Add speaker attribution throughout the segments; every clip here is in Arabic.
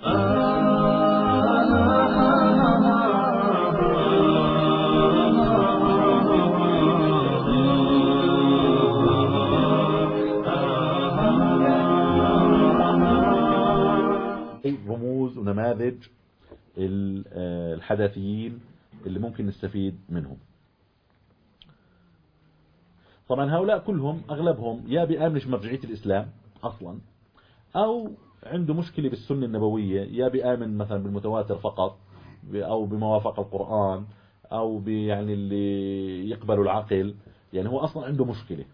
Speaker 1: رموز ونماذج الحداثيين اللي ممكن نستفيد منهم. طبعا هؤلاء كلهم أغلبهم يا بيآمنش مرجعية الإسلام أصلا، أو عنده مشكلة بالسنة النبوية، يا بيآمن مثلا بالمتواتر فقط، أو بما وافق القرآن، أو يعني اللي يقبل العقل. يعني هو أصلا عنده مشكلة.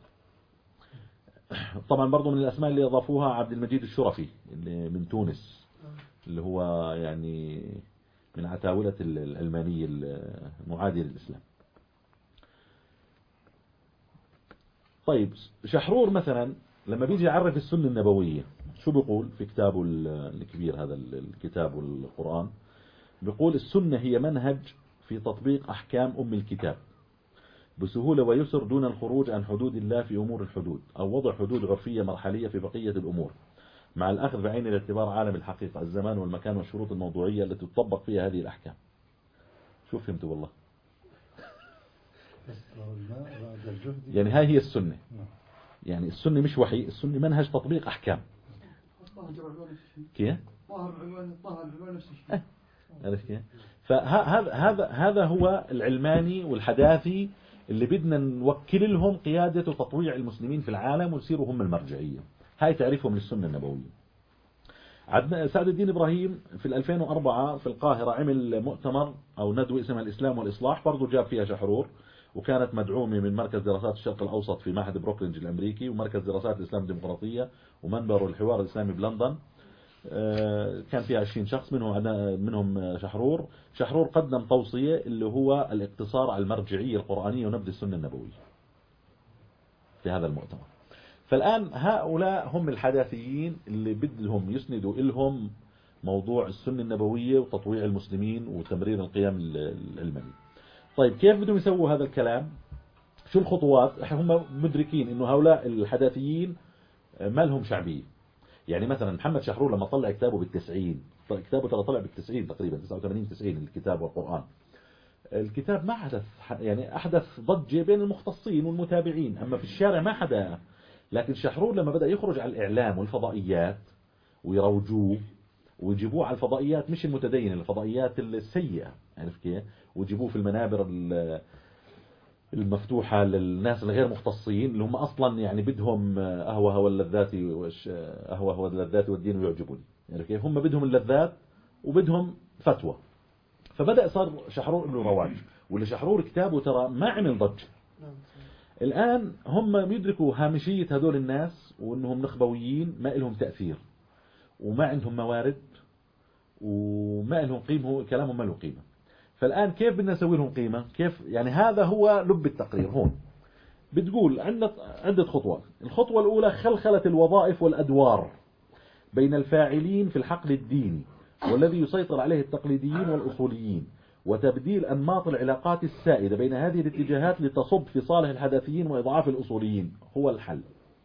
Speaker 1: طبعا برضو من الأسماء اللي أضافوها عبد المجيد الشرفي اللي من تونس، اللي هو يعني من عتاولة العلمانية المعادية للإسلام. طيب شحرور مثلا لما بيجي يعرف السنة النبوية شو بيقول في كتابه الكبير هذا الكتاب والقرآن؟ بيقول السنة هي منهج في تطبيق أحكام أم الكتاب بسهولة ويسر دون الخروج عن حدود الله في أمور الحدود، أو وضع حدود عرفية مرحلية في بقية الأمور، مع الأخذ بعين الاعتبار عالم الحقيقة الزمان والمكان والشروط الموضوعية التي تطبق فيها هذه الأحكام. شو فهمتوا والله؟ يعني هاي هي السنة. يعني السنة مش وحي، السنة منهج تطبيق أحكام. كيف؟ عرفت كيف؟ فهذا هو العلماني والحداثي اللي بدنا نوكل لهم قيادة وتطويع المسلمين في العالم ويصيروا هم المرجعية. هاي تعريفهم للسنة النبوية. سعد الدين إبراهيم في 2004 في القاهرة عمل مؤتمر أو ندوة اسمها الإسلام والإصلاح، برضو جاب فيها شحرور، وكانت مدعومة من مركز دراسات الشرق الأوسط في معهد بروكلينج الأمريكي، ومركز دراسات الإسلام الديمقراطية، ومنبر الحوار الإسلامي بلندن. كان فيها 20 شخص منهم شحرور. شحرور قدم توصية اللي هو الاقتصار على المرجعية القرآنية ونبذ السنة النبوية في هذا المؤتمر. فالآن هؤلاء هم الحداثيين اللي بدهم يسندوا إلهم موضوع السنة النبوية وتطويع المسلمين وتمرير القيم العلمانية. طيب كيف بدهم يسووا هذا الكلام؟ شو الخطوات؟ هم مدركين إنه هؤلاء الحداثيين ما لهم شعبية. يعني مثلا محمد شحرور لما طلع كتابه بالتسعين، كتابه ترى طلع بالتسعين تقريبا 89-90 الكتاب والقرآن. الكتاب ما حدث يعني أحدث ضجة بين المختصين والمتابعين، أما في الشارع ما حدا. لكن شحرور لما بدأ يخرج على الإعلام والفضائيات ويروجوه ويجيبوه على الفضائيات مش المتدينة، الفضائيات السيئة، عرف كيف؟ ويجيبوه في المنابر المفتوحة للناس الغير مختصين اللي هم أصلا يعني بدهم أهوى اللذات والدين ويعجبوني، يعني كيف هم بدهم اللذات وبدهم فتوى. فبدأ صار شحرور له رواج، واللي شحرور كتابه ترى ما عمل ضجة. الآن هم يدركوا هامشية هذول الناس وأنهم نخبويين ما لهم تأثير وما عندهم موارد وما لهم قيمة، كلامهم ما له قيمة. فالآن كيف بدنا نسوي لهم قيمة؟ كيف يعني؟ هذا هو لب التقرير. هون بتقول عندنا عدة خطوات. الخطوة الأولى خلخلة الوظائف والأدوار بين الفاعلين في الحقل الديني والذي يسيطر عليه التقليديين والأصوليين، وتبديل أنماط العلاقات السائدة بين هذه الاتجاهات لتصب في صالح الحداثيين وإضعاف الأصوليين. هو الحل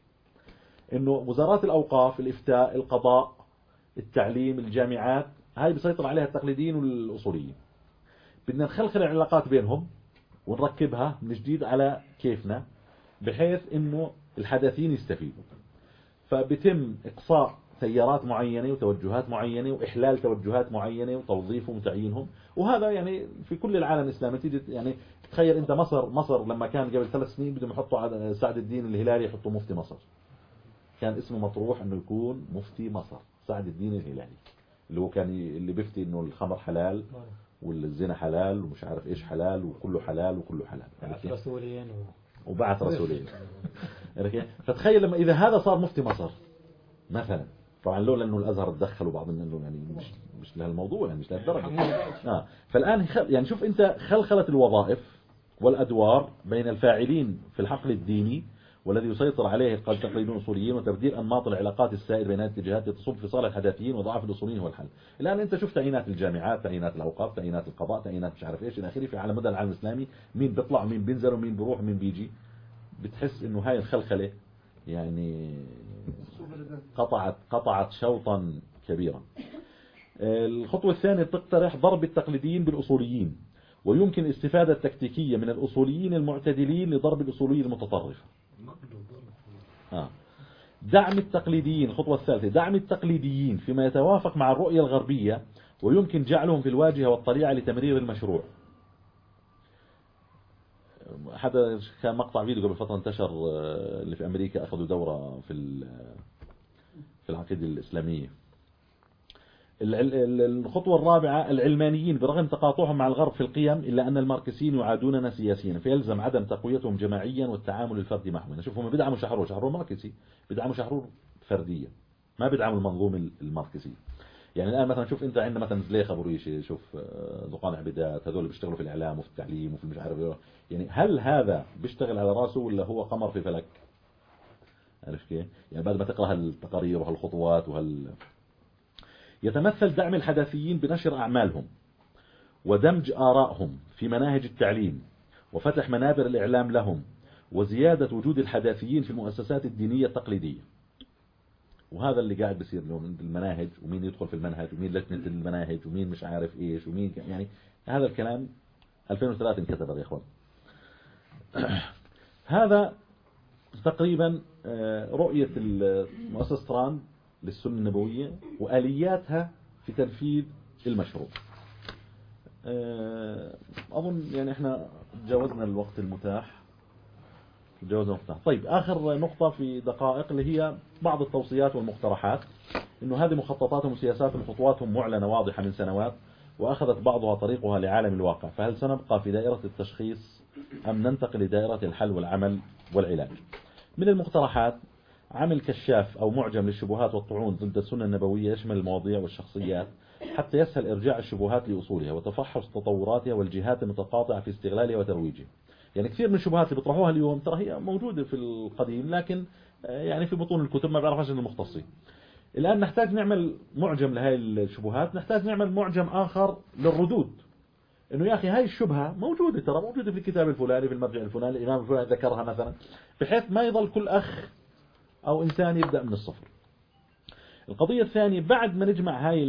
Speaker 1: إنه وزارات الأوقاف، الإفتاء، القضاء، التعليم، الجامعات، هاي بيسيطر عليها التقليديين والأصوليين. بدنا نخلخل العلاقات بينهم ونركبها من جديد على كيفنا بحيث إنه الحداثيين يستفيدوا. فبتم إقصاء تيارات معينة وتوجهات معينة وإحلال توجهات معينة وتوظيفهم وتعيينهم. وهذا يعني في كل العالم الإسلامي. تيجي يعني تخيل أنت مصر لما كان قبل 3 سنين بدهم يحطوا على سعد الدين الهلالي، يحطوا مفتي مصر، كان اسمه مطروح إنه يكون مفتي مصر سعد الدين الهلالي، اللي هو كان اللي بيفتي إنه الخمر حلال والزنا حلال ومش عارف إيش حلال وكله حلال وكله حلال.
Speaker 2: بعث رسولين
Speaker 1: وبعث رسولين. فتخيل لما إذا هذا صار مفتي مصر مثلا، طبعا لولا انه الازهر تدخلوا بعض منه يعني مش لهالموضوع يعني مش لهالدرجه. فالان يعني شوف انت خلخله الوظائف والادوار بين الفاعلين في الحقل الديني والذي يسيطر عليه التقليديون الاصوليين، وتبديل انماط العلاقات السائر بين هذه الاتجاهات تصب في صالح الحداثيين وضعف الاصوليين هو الحل. الان انت شفت تعيينات الجامعات، تعيينات الاوقاف، تعيينات القضاء، تعيينات مش عارف ايش الى اخره على مدى العالم الاسلامي، مين بيطلع ومين بينزل ومين بيروح ومين بيجي. بتحس انه هاي الخلخله يعني قطعت شوطا كبيرا. الخطوة الثانية تقترح ضرب التقليديين بالأصوليين، ويمكن الاستفادة التكتيكية من الأصوليين المعتدلين لضرب الأصوليين المتطرفة. دعم التقليديين، الخطوة الثالثة دعم التقليديين فيما يتوافق مع الرؤية الغربية، ويمكن جعلهم في الواجهة والطليعة لتمرير المشروع. هذا كان مقطع فيديو قبل فترة انتشر، اللي في أمريكا أخذوا دورة في العقيدة الإسلامية. الخطوة الرابعة العلمانيين برغم تقاطعهم مع الغرب في القيم إلا أن الماركسيين يعادوننا سياسيا، فيلزم عدم تقويتهم جماعيا والتعامل الفردي معهم. شوفوا هم بيدعموا شحرور ماركسي، بيدعموا شحرور فرديا، ما بيدعموا المنظومة الماركسية. يعني الآن مثلا شوف أنت عندنا مثلا زليخة بريشي، شوف دقان عبيدات، هذول بيشتغلوا في الإعلام وفي التعليم وفي مش عارف، يعني هل هذا بيشتغل على راسه ولا هو قمر في فلك؟ عارف كيف؟ يعني بعد ما تقرأ هالتقارير وهالخطوات يتمثل دعم الحداثيين بنشر أعمالهم ودمج آرائهم في مناهج التعليم وفتح منابر الإعلام لهم وزيادة وجود الحداثيين في المؤسسات الدينية التقليدية. وهذا اللي قاعد بيصير اليوم، المناهج ومين يدخل في المنهج ومين لجنة المناهج ومين مش عارف ايش ومين، يعني هذا الكلام 2003 انكتب يا اخوان. هذا تقريبا رؤية مؤسسة تراند للسنة النبوية وآلياتها في تنفيذ المشروع. أظن يعني احنا تجاوزنا الوقت المتاح. طيب آخر نقطة في دقائق اللي هي بعض التوصيات والمقترحات، إنه هذه مخططاتهم وسياساتهم وخطواتهم معلنة واضحة من سنوات، وأخذت بعضها طريقها لعالم الواقع، فهل سنبقى في دائرة التشخيص أم ننتقل لدائرة الحل والعمل والعلاج؟ من المقترحات عمل كشاف أو معجم للشبهات والطعون ضد السنة النبوية يشمل المواضيع والشخصيات حتى يسهل إرجاع الشبهات لأصولها وتفحص تطوراتها والجهات المتقاطعة في استغلالها وترويجها. يعني كثير من الشبهات اللي بيطرحوها اليوم ترى هي موجودة في القديم، لكن يعني في بطون الكتب ما بيعرفهاش المختصين. الآن نحتاج نعمل معجم لهذه الشبهات، نحتاج نعمل معجم آخر للردود، إنه يا أخي هاي الشبهة موجودة، ترى موجودة في الكتاب الفلاني في المرجع الفلاني الإمام الفلاني ذكرها مثلا، بحيث ما يظل كل أخ أو إنسان يبدأ من الصفر. القضية الثانية بعد ما نجمع هاي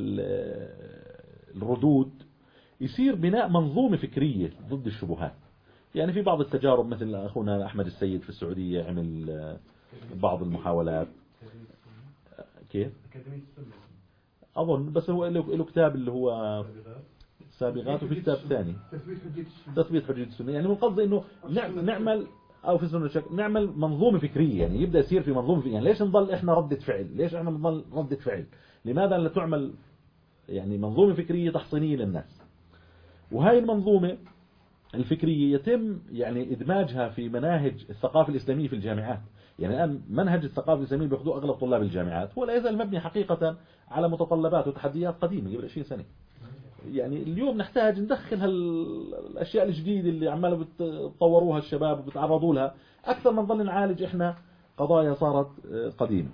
Speaker 1: الردود يصير بناء منظومة فكرية ضد الشبهات. يعني في بعض التجارب مثل أخونا أحمد السيد في السعودية عمل بعض المحاولات. كيف؟ أظن بس هو له كتاب اللي هو سابقات، وفي كتاب ثاني تثبيت حجية السنة. يعني من قصدي إنه نعمل أو في السنة نعمل منظومة فكرية، يعني يبدأ يصير في منظومة فكرية. يعني ليش نضل إحنا ردة فعل؟ ليش إحنا نضل ردة فعل؟ لماذا لا تعمل يعني منظومة فكرية تحصينية للناس؟ وهاي المنظومة الفكرية يتم يعني إدماجها في مناهج الثقافة الإسلامية في الجامعات. يعني الآن منهج الثقافة الإسلامية بيأخذوه أغلب طلاب الجامعات، هو لا يزال مبني حقيقة على متطلبات وتحديات قديمة قبل 20 سنة. يعني اليوم نحتاج ندخل هالأشياء الجديدة اللي عمالة بتطوروها الشباب وبتعرضوا لها، أكثر من ظل نعالج إحنا قضايا صارت قديمة.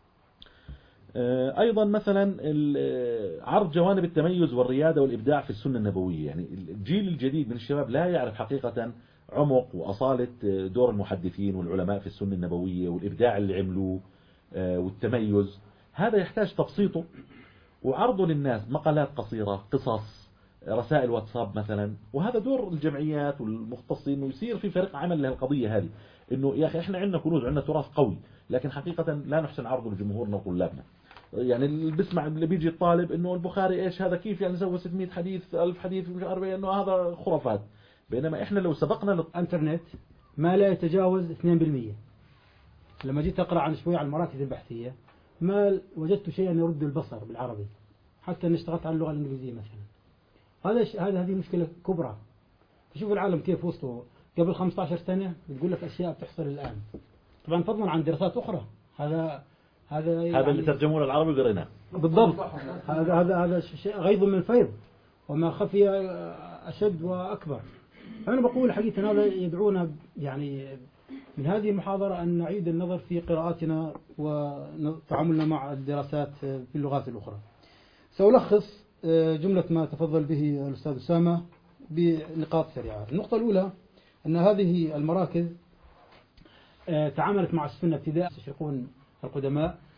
Speaker 1: أيضا مثلا عرض جوانب التميز والريادة والإبداع في السنة النبوية. يعني الجيل الجديد من الشباب لا يعرف حقيقة عمق وأصالة دور المحدثين والعلماء في السنة النبوية والإبداع اللي عملوه والتميز. هذا يحتاج تبسيطه وعرضه للناس، مقالات قصيرة، قصص، رسائل واتساب مثلا. وهذا دور الجمعيات والمختصين، انه يصير في فريق عمل لهالقضية هذه، انه يا اخي احنا عندنا كنوز، عندنا تراث قوي، لكن حقيقة لا نحسن عرضه لجمهورنا وطلابنا. يعني اللي بيسمع اللي بيجي الطالب انه البخاري ايش هذا، كيف يعني سوى 600 حديث 1000 حديث مش عارف انه هذا خرافات، بينما احنا لو سبقنا
Speaker 2: الانترنت ما لا يتجاوز 2%. لما جيت اقرا عن شوي عن المراكز البحثية ما وجدت شيئا يرد البصر بالعربي، حتى اني اشتغلت على اللغة الانجليزية مثلا. هذه مشكلة كبرى. تشوف العالم كيف وصلوا قبل 15 سنة بتقول لك اشياء بتحصل الان، طبعا فضلا عن دراسات اخرى. هذا
Speaker 1: يعني اللي ترجموه للعربي وقريناه
Speaker 2: بالضبط. هذا شيء غيظ من فيض، وما خفي اشد واكبر. انا بقول حقيقة هذا يدعونا يعني من هذه المحاضرة أن نعيد النظر في قراءاتنا وتعاملنا مع الدراسات في اللغات الأخرى. سألخص جملة ما تفضل به الأستاذ أسامة بنقاط سريعة. النقطة الأولى أن هذه المراكز تعاملت مع السنة ابتداء المستشرقون القدماء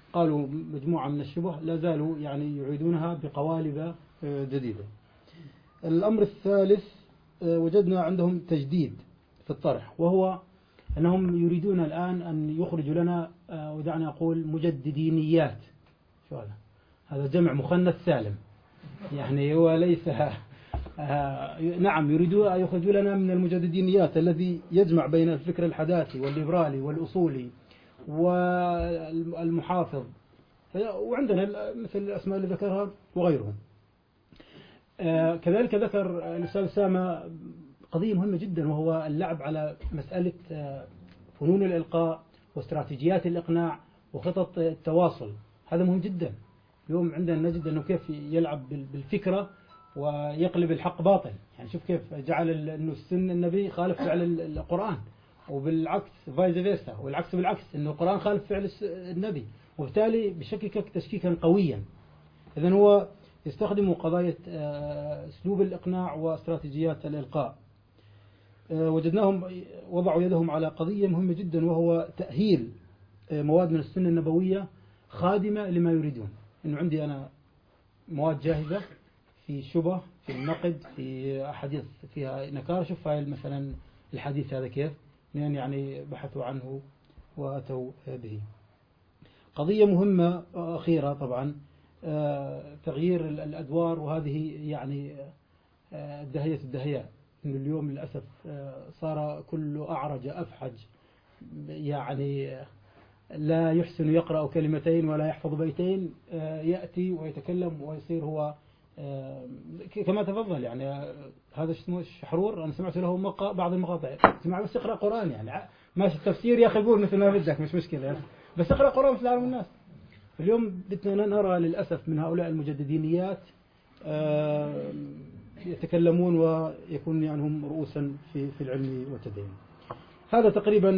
Speaker 2: قالوا مجموعة من الشبه لا زالوا يعني يعيدونها بقوالب جديدة. الأمر الثالث وجدنا عندهم تجديد في الطرح، وهو أنهم يريدون الآن أن يخرجوا لنا ودعني أقول مجددينيات. شو هذا جمع مخنث سالم، يعني هو ليس نعم يريدون أن يخرجوا لنا من المجددينيات الذي يجمع بين الفكر الحداثي والليبرالي والأصولي والمحافظ، وعندنا مثل الأسماء اللي ذكرها وغيرهم. كذلك ذكر الأستاذ أسامة قضية مهمة جدا، وهو اللعب على مسألة فنون الإلقاء واستراتيجيات الإقناع وخطط التواصل. هذا مهم جدا. اليوم عندنا نجد أنه كيف يلعب بالفكرة ويقلب الحق باطل. يعني شوف كيف جعل أنه سن النبي خالف فعل القرآن، وبالعكس فايز فيسا، والعكس بالعكس أنه القرآن خالف فعل النبي، وبالتالي بشككك تشكيكا قويا. إذن هو يستخدم قضايا أسلوب الإقناع واستراتيجيات الإلقاء. وجدناهم وضعوا يدهم على قضية مهمة جدا، وهو تأهيل مواد من السنة النبوية خادمة لما يريدون. إنه عندي أنا مواد جاهزة في شبه، في النقد، في أحاديث فيها نكارة. شوف هاي مثلا الحديث هذا كيف يعني بحثوا عنه وأتوا به. قضية مهمة أخيرة طبعا تغيير الأدوار، وهذه يعني دهية الدهيات. إنه اليوم للأسف صار كله أعرج أفحج، يعني لا يحسن يقرأ كلمتين ولا يحفظ بيتين، يأتي ويتكلم ويصير هو كما تفضل. يعني هذا اسمه الشحرور، أنا سمعت له بعض المقاطع، سمع بس اقرأ قرآن، يعني ماشي التفسير يا أخي قول مثل ما بدك مش مشكلة، بس اقرأ قرآن مثل عالم الناس. اليوم بدنا نرى للأسف من هؤلاء المجددينيات يتكلمون ويكون يعني هم رؤوسا في العلم والتدين. هذا تقريبا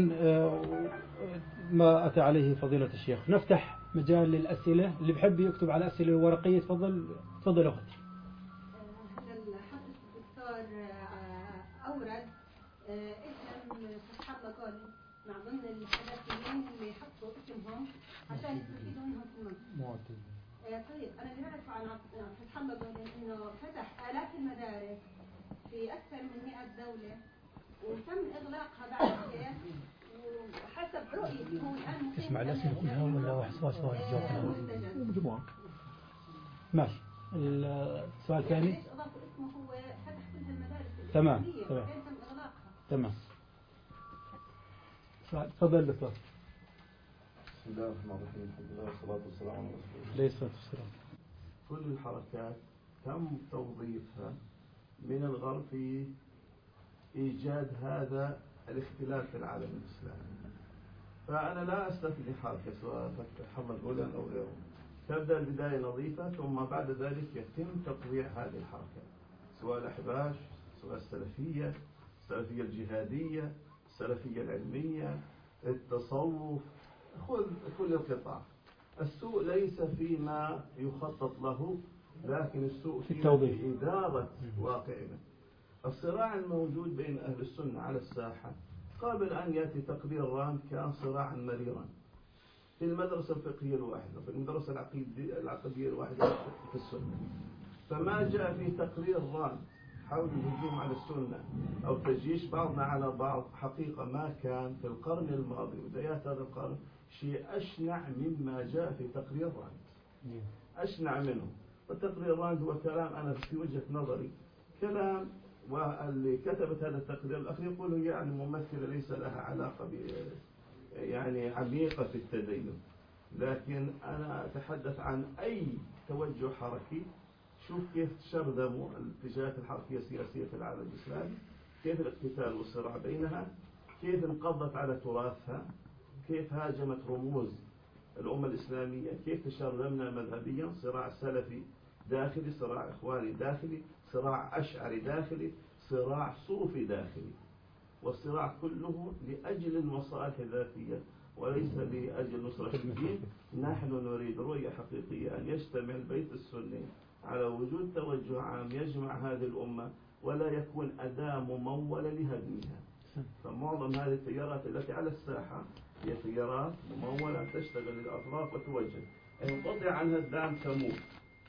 Speaker 2: ما أتى عليه فضيلة الشيخ. نفتح مجال للأسئلة، اللي بحب يكتب على أسئلة ورقية تفضل أختي.
Speaker 3: هذا الحدث الدكتور أورد اسم فتح الله قال مع ضمن الحدثيين اللي حطوا اسمهم عشان يستفيدوا منهم في المنطقة. طيب أنا اللي بعرفه عن فتح الله قال إنه فتح آلاف المدارس في أكثر من 100 دولة، وتم إغلاقها بعد كده، وحسب رؤيتي هو الآن
Speaker 2: تسمع الأسئلة كلها ولا واحد سؤال؟ ماشي. السؤال الثاني.
Speaker 3: ليش أضافوا اسمه؟ هو فتح كل هالمدارس
Speaker 2: تمام
Speaker 3: وبعدين تم إغلاقها.
Speaker 2: تمام. تفضل دكتور.
Speaker 4: بسم الله الرحمن الرحيم، الحمد لله والصلاة والسلام على رسول الله.
Speaker 2: عليه الصلاة والسلام.
Speaker 4: كل الحركات تم توظيفها من الغرب في إيجاد هذا الاختلاف في العالم الإسلامي. فأنا لا أستثني حركة سواء فتح الله جولان أو غيره، تبدأ البداية نظيفة، ثم بعد ذلك يتم تطويع هذه الحركة، سواء الأحباش، سواء السلفية الجهادية، السلفية العلمية، التصوف، خذ كل القطاع. السوء ليس فيما يخطط له، لكن السوء في إدارة واقعنا. الصراع الموجود بين أهل السنة على الساحة قبل أن يأتي تقرير راند كان صراعا مريرا في المدرسة الفقهية الواحدة، في المدرسة العقدية الواحدة في السنة. فما جاء في تقرير راند حول الهجوم على السنة أو تجيش بعضنا على بعض، حقيقة ما كان في القرن الماضي بدايات هذا القرن شيء أشنع مما جاء في تقرير راند، أشنع منه. والتقرير راند هو كلام أنا في وجهة نظري كلام، واللي كتبت هذا التقرير الأخير يقول يعني ممثلة ليس لها علاقة يعني عميقة في التدين، لكن أنا أتحدث عن أي توجه حركي. شوف كيف شردموا الاتجاهات الحركية السياسية في العالم الإسلامي، كيف الاقتتال والصراع بينها، كيف انقضت على تراثها، كيف هاجمت رموز الأمة الإسلامية، كيف تشردمنا مذهبيا، صراع سلفي داخلي، صراع إخواني داخلي، صراع أشعري داخلي، صراع صوفي داخلي، والصراع كله لأجل المصالح الذاتية وليس لأجل نصرة الدين. نحن نريد رؤية حقيقية أن يجتمع البيت السني على وجود توجه عام يجمع هذه الأمة ولا يكون أداة ممولة لهدمها. فمعظم هذه التيارات التي على الساحة هي تيارات ممولة تشتغل للأطراف وتوجه، انقطع عنها الدعم تموت.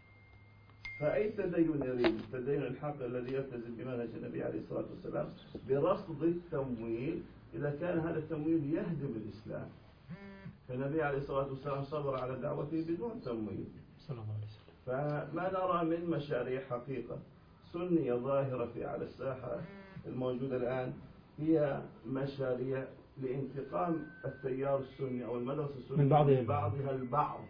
Speaker 4: فأي تدين يريد التدين الحق الذي يلتزم بمنهج النبي عليه الصلاة والسلام برصد التمويل إذا كان هذا التمويل يهدم الإسلام. فالنبي عليه الصلاة والسلام صبر على دعوته بدون تمويل
Speaker 2: صلى الله عليه وسلم.
Speaker 4: فما نرى من مشاريع حقيقة سنية ظاهرة على الساحة الموجودة الآن هي مشاريع لانتقام التيار السني أو المدرسة السنية من بعضها البعض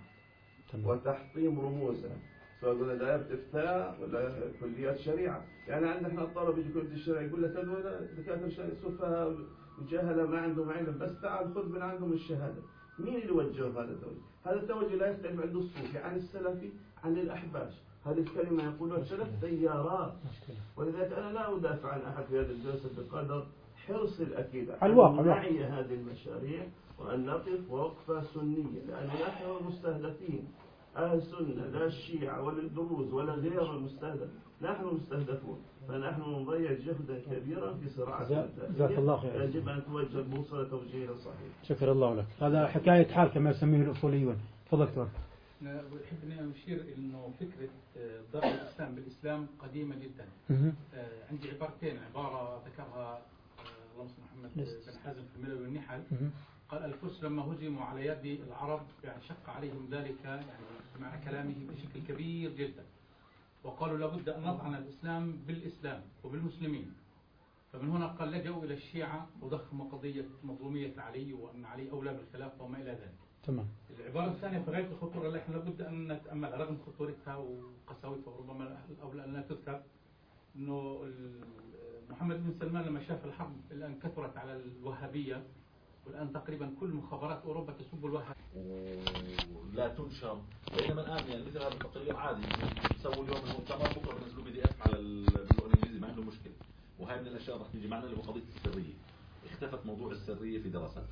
Speaker 4: وتحطيم رموزها، سواء قلنا دائرة إفتاء ولا كليات شريعة. يعني عندنا الطلبة يجي كلية الشريعة يقول لك هذول دكاترة سفهاء وجهلة ما عندهم علم، بس تعال خذ من عندهم الشهادة. مين اللي وجه هذا التوجه؟ هذا التوجه لا يختلف عند الصوفي عن السلفي عن الأحباش. هذه الكلمة يقولون ثلاث تيارات، ولذلك أنا لا أدافع عن أحد في هذه الجلسة بقدر حرص الأكيد على نعي هذه المشاريع وأن نقف وقفة سنية، لأن نحن المستهدفين أهل السنة، لا الشيعة ولا الدروز ولا غير المستهدف، نحن المستهدفون. فنحن نضيع جهدا كبيرا في صراع التأثير. يجب أن توجه البوصلة توجيها صحيح.
Speaker 2: شكر الله لك. هذا حكاية حال كما يسميه الأصوليون. تفضل دكتور.
Speaker 5: أحب أن أشير إنه فكرة ضرب الإسلام بالإسلام قديمة جدا. عندي عبارتين، عبارة ذكرها اللهم صل محمد بن حازم في الملل والنحل، قال الفرس لما هزموا على يد العرب يعني شق عليهم ذلك يعني بمعنى كلامه بشكل كبير جدا، وقالوا لابد أن نطعن الإسلام بالإسلام وبالمسلمين. فمن هنا قال لجأوا إلى الشيعة وضخموا قضية مظلومية علي وأن علي أولى بالخلافة وما إلى ذلك.
Speaker 2: تمام.
Speaker 5: العبارة الثانية في غاية الخطورة، نحن لابد أن نتأمل رغم خطورتها وقساوتها وربما الأولى أن لا تذكر، إنه محمد بن سلمان لما شاف الحرب الآن كثرت على الوهابية، والآن تقريبا كل مخابرات أوروبا تسب الوهاب
Speaker 1: ولا تنشر، بينما الآن يعني مثل هذا التقرير عادي يسووا اليوم المؤتمر بكره بنزلوا PDF على باللغة الإنجليزية ما عنده مشكلة. وهي من الأشياء راح تيجي معنا اللي هو قضية السرية. اختفت موضوع السرية في دراسات.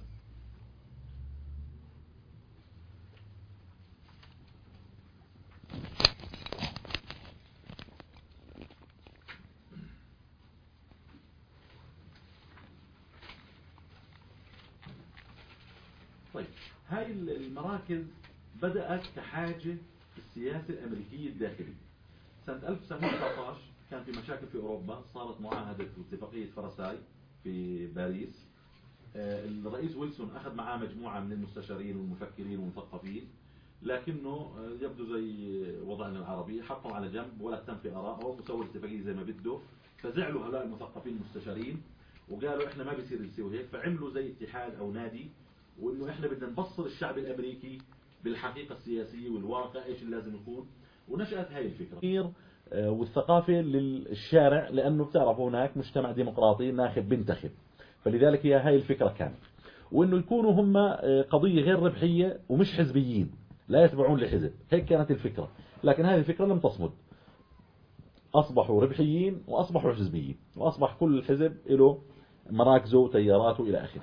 Speaker 1: طيب هاي المراكز بدأت كحاجة في السياسة الأمريكية الداخلية. سنة 1919 كان في مشاكل في أوروبا، صارت معاهدة اتفاقية فرساي في باريس. الرئيس ويلسون أخذ معاه مجموعة من المستشارين والمفكرين والمثقفين، لكنه يبدو زي وضعنا العربي حطهم على جنب ولا اهتم في آرائهم وسووا الاتفاقية زي ما بده. فزعلوا هؤلاء المثقفين المستشارين وقالوا احنا ما بيصير نسوي هيك، فعملوا زي اتحاد أو نادي، وانه احنا بدنا نبصر الشعب الامريكي بالحقيقة السياسية والواقع ايش اللي لازم يكون. ونشأت هاي الفكرة والثقافة للشارع، لانه بتعرف هناك مجتمع ديمقراطي ناخب بنتخب، فلذلك هي هاي الفكرة كانت. وانه يكونوا هم قضية غير ربحية ومش حزبيين، لا يتبعون لحزب، هيك كانت الفكرة. لكن هذه الفكرة لم تصمد، اصبحوا ربحيين واصبحوا حزبيين، واصبح كل حزب له مراكزه وتياراته الى اخره.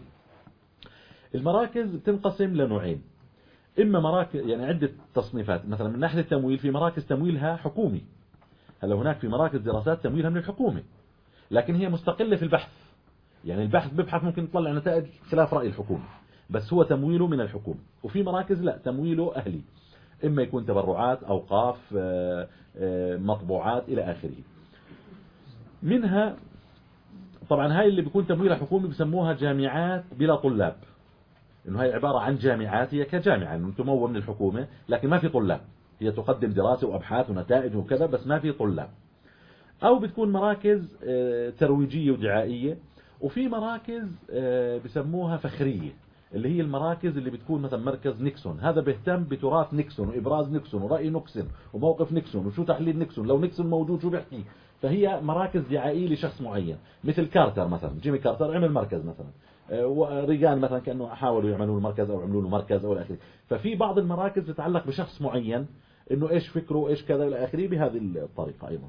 Speaker 1: المراكز بتنقسم لنوعين، إما مراكز يعني عدة تصنيفات. مثلا من ناحية التمويل في مراكز تمويلها حكومي، هلا هناك في مراكز دراسات تمويلها من الحكومة لكن هي مستقلة في البحث، يعني البحث ببحث ممكن تطلع نتائج خلاف رأي الحكومة بس هو تمويله من الحكومة. وفي مراكز لا، تمويله أهلي، إما يكون تبرعات، أوقاف، مطبوعات إلى آخره. منها طبعا هاي اللي بيكون تمويلها حكومي بسموها جامعات بلا طلاب، إنه هي عبارة عن جامعات، هي كجامعة إنه تمول من الحكومة لكن ما في طلاب، هي تقدم دراسة وأبحاث ونتائج وكذا بس ما في طلاب. أو بتكون مراكز ترويجية ودعائية. وفي مراكز بسموها فخرية، اللي هي المراكز اللي بتكون مثلا مركز نيكسون، هذا بيهتم بتراث نيكسون وإبراز نيكسون ورأي نيكسون وموقف نيكسون وشو تحليل نيكسون، لو نيكسون موجود شو بيحكي. فهي مراكز دعائية لشخص معين، مثل كارتر مثلا، جيمي كارتر عمل مركز مثلا، وريغان مثلا كأنه حاولوا يعملوا المركز أو عملوا له مركز أو إلى آخره. ففي بعض المراكز تتعلق بشخص معين، إنه إيش فكره إيش كذا إلى آخره، بهذه الطريقة أيضا.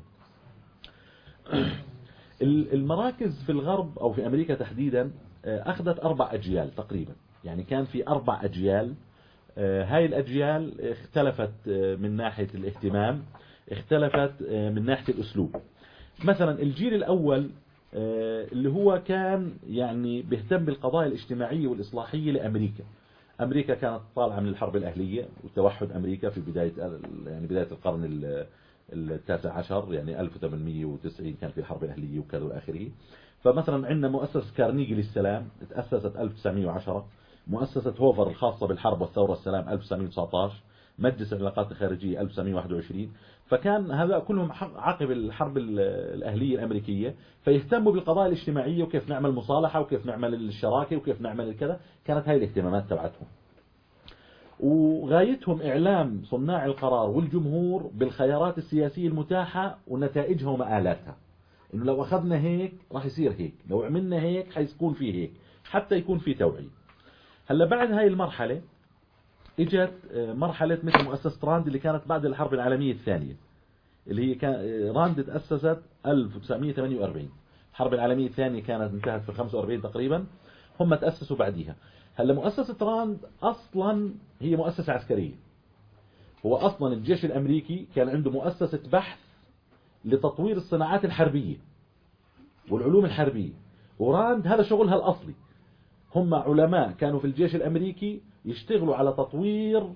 Speaker 1: المراكز في الغرب أو في أمريكا تحديدا أخذت 4 أجيال تقريبا، يعني كان في 4 أجيال. هاي الأجيال اختلفت من ناحية الاهتمام، اختلفت من ناحية الأسلوب. مثلا الجيل الأول اللي هو كان يعني بيهتم بالقضايا الاجتماعية والإصلاحية لأمريكا. أمريكا كانت طالعة من الحرب الأهلية وتوحد أمريكا في بداية القرن التاسع عشر، يعني 1890 كان في الحرب الأهلية وكذا وآخره. فمثلا عندنا مؤسسة كارنيجي للسلام تأسست 1910، مؤسسة هوفر الخاصة بالحرب والثورة السلام 1919، مجلس العلاقات الخارجية 1921. فكان هذا كلهم عقب الحرب الأهلية الأمريكية، فيهتموا بالقضايا الاجتماعية وكيف نعمل مصالحة وكيف نعمل الشراكة وكيف نعمل الكذا. كانت هاي الاهتمامات تبعتهم، وغايتهم إعلام صناع القرار والجمهور بالخيارات السياسية المتاحة ونتائجها ومآلاتها. إنه لو أخذنا هيك راح يصير هيك، لو عملنا هيك حيكون في هيك، حتى يكون في توعية. هلا بعد هاي المرحلة اجت مرحلة مثل مؤسسة راند اللي كانت بعد الحرب العالمية الثانية، اللي هي راند تأسست 1948. الحرب العالمية الثانية كانت انتهت في 45 تقريبا، هم تأسسوا بعديها. هلا مؤسسة راند أصلا هي مؤسسة عسكرية. هو أصلا الجيش الأمريكي كان عنده مؤسسة بحث لتطوير الصناعات الحربية والعلوم الحربية، وراند هذا شغلها الأصلي. هم علماء كانوا في الجيش الأمريكي يشتغلوا على تطوير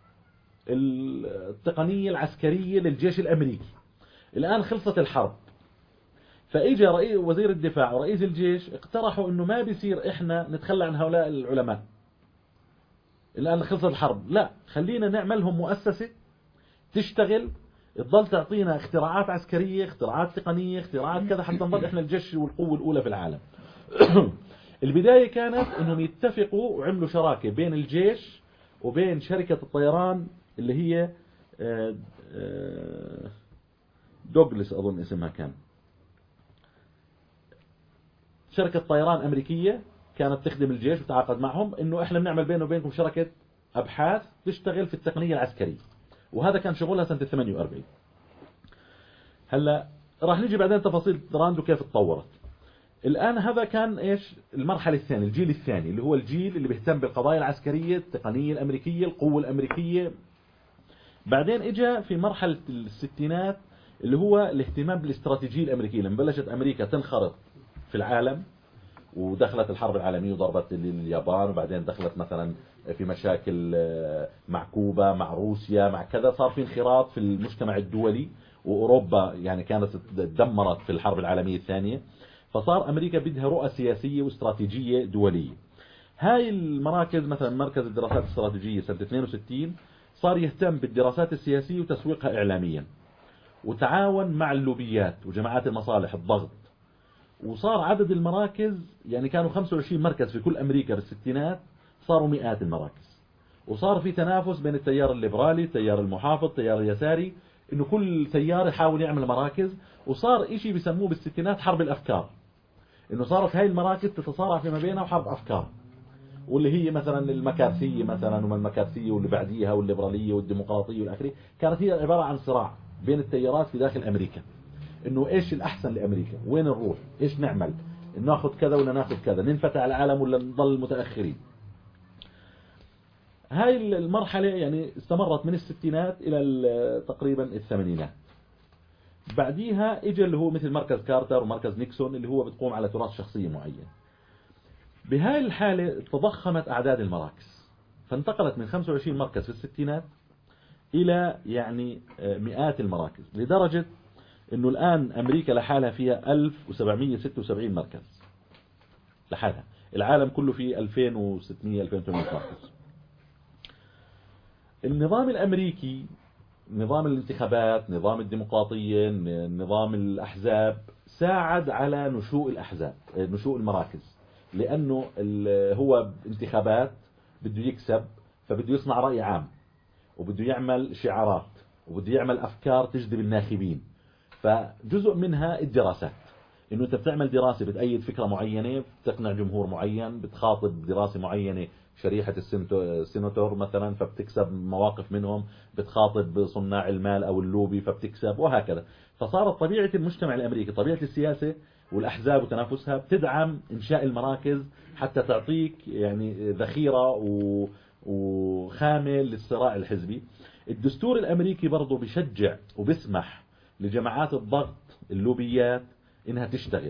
Speaker 1: التقنية العسكرية للجيش الأمريكي. الآن خلصت الحرب، فإجا وزير الدفاع ورئيس الجيش اقترحوا إنه ما بيصير إحنا نتخلى عن هؤلاء العلماء الآن خلصت الحرب، لا خلينا نعملهم مؤسسة تشتغل تضل تعطينا اختراعات عسكرية، اختراعات تقنية، اختراعات كذا، حتى نضل إحنا الجيش والقوة الأولى في العالم. البداية كانت إنهم يتفقوا وعملوا شراكة بين الجيش وبين شركة الطيران اللي هي دوغلس أظن اسمها، كان شركة طيران أمريكية كانت تخدم الجيش وتعاقد معهم إنه إحنا بنعمل بينه وبينكم شركة أبحاث تشتغل في التقنية العسكرية، وهذا كان شغلها سنة 48. هلا راح نيجي بعدين تفاصيل راند وكيف تطورت. الآن هذا كان إيش المرحلة الثانية، الجيل الثاني اللي هو الجيل اللي بيهتم بالقضايا العسكرية، التقنية الأمريكية، القوة الأمريكية. بعدين إجا في مرحلة الستينات اللي هو الاهتمام بالاستراتيجية الأمريكية، لما بلشت أمريكا تنخرط في العالم ودخلت الحرب العالمية وضربت اليابان، وبعدين دخلت مثلا في مشاكل مع كوبا مع روسيا مع كذا، صار في انخراط في المجتمع الدولي، وأوروبا يعني كانت تدمرت في الحرب العالمية الثانية. فصار أمريكا بدها رؤى سياسية واستراتيجية دولية. هاي المراكز مثلا مركز الدراسات الاستراتيجية سنة 62 صار يهتم بالدراسات السياسية وتسويقها إعلاميا، وتعاون مع اللوبيات وجماعات المصالح الضغط. وصار عدد المراكز يعني كانوا 25 مركز في كل أمريكا بالستينات، صاروا مئات المراكز. وصار في تنافس بين التيار الليبرالي، التيار المحافظ، التيار اليساري، إنه كل تيار يحاول يعمل مراكز. وصار إشي بيسموه بالستينات حرب الأفكار، إنه صارت هاي المراكز تتصارع فيما بينها وحرب أفكار، واللي هي مثلا المكارثية مثلا وما المكارثية واللي بعديها والليبرالية والديمقراطية والآخرية، كانت هي عبارة عن صراع بين التيارات في داخل أمريكا، إنه إيش الأحسن لأمريكا، وين نروح، إيش نعمل، إنه ناخذ كذا ولا ناخذ كذا، ننفتح على العالم ولا نضل متأخرين. هاي المرحلة يعني استمرت من الستينات إلى تقريبا الثمانينات. بعديها اجى اللي هو مثل مركز كارتر ومركز نيكسون اللي هو بتقوم على تراث شخصية معين. بهاي الحالة تضخمت أعداد المراكز، فانتقلت من 25 مركز في الستينات إلى يعني مئات المراكز، لدرجة إنه الآن أمريكا لحالها فيها 1776 مركز لحالها، العالم كله فيه 2600 2800 مركز. النظام الأمريكي، نظام الانتخابات، نظام الديمقراطية، نظام الأحزاب، ساعد على نشوء الأحزاب، نشوء المراكز، لأنه هو انتخابات بده يكسب، فبده يصنع رأي عام، وبده يعمل شعارات، وبده يعمل أفكار تجذب الناخبين. فجزء منها الدراسات، إنه أنت بتعمل دراسة بتأيد فكرة معينة، بتقنع جمهور معين، بتخاطب دراسة معينة شريحة السيناتور مثلا فبتكسب مواقف منهم، بتخاطب صناع المال أو اللوبي فبتكسب، وهكذا. فصارت طبيعة المجتمع الأمريكي، طبيعة السياسة والأحزاب وتنافسها بتدعم إنشاء المراكز حتى تعطيك يعني ذخيرة وخامة للصراع الحزبي. الدستور الأمريكي برضو بيشجع وبسمح لجماعات الضغط اللوبيات إنها تشتغل،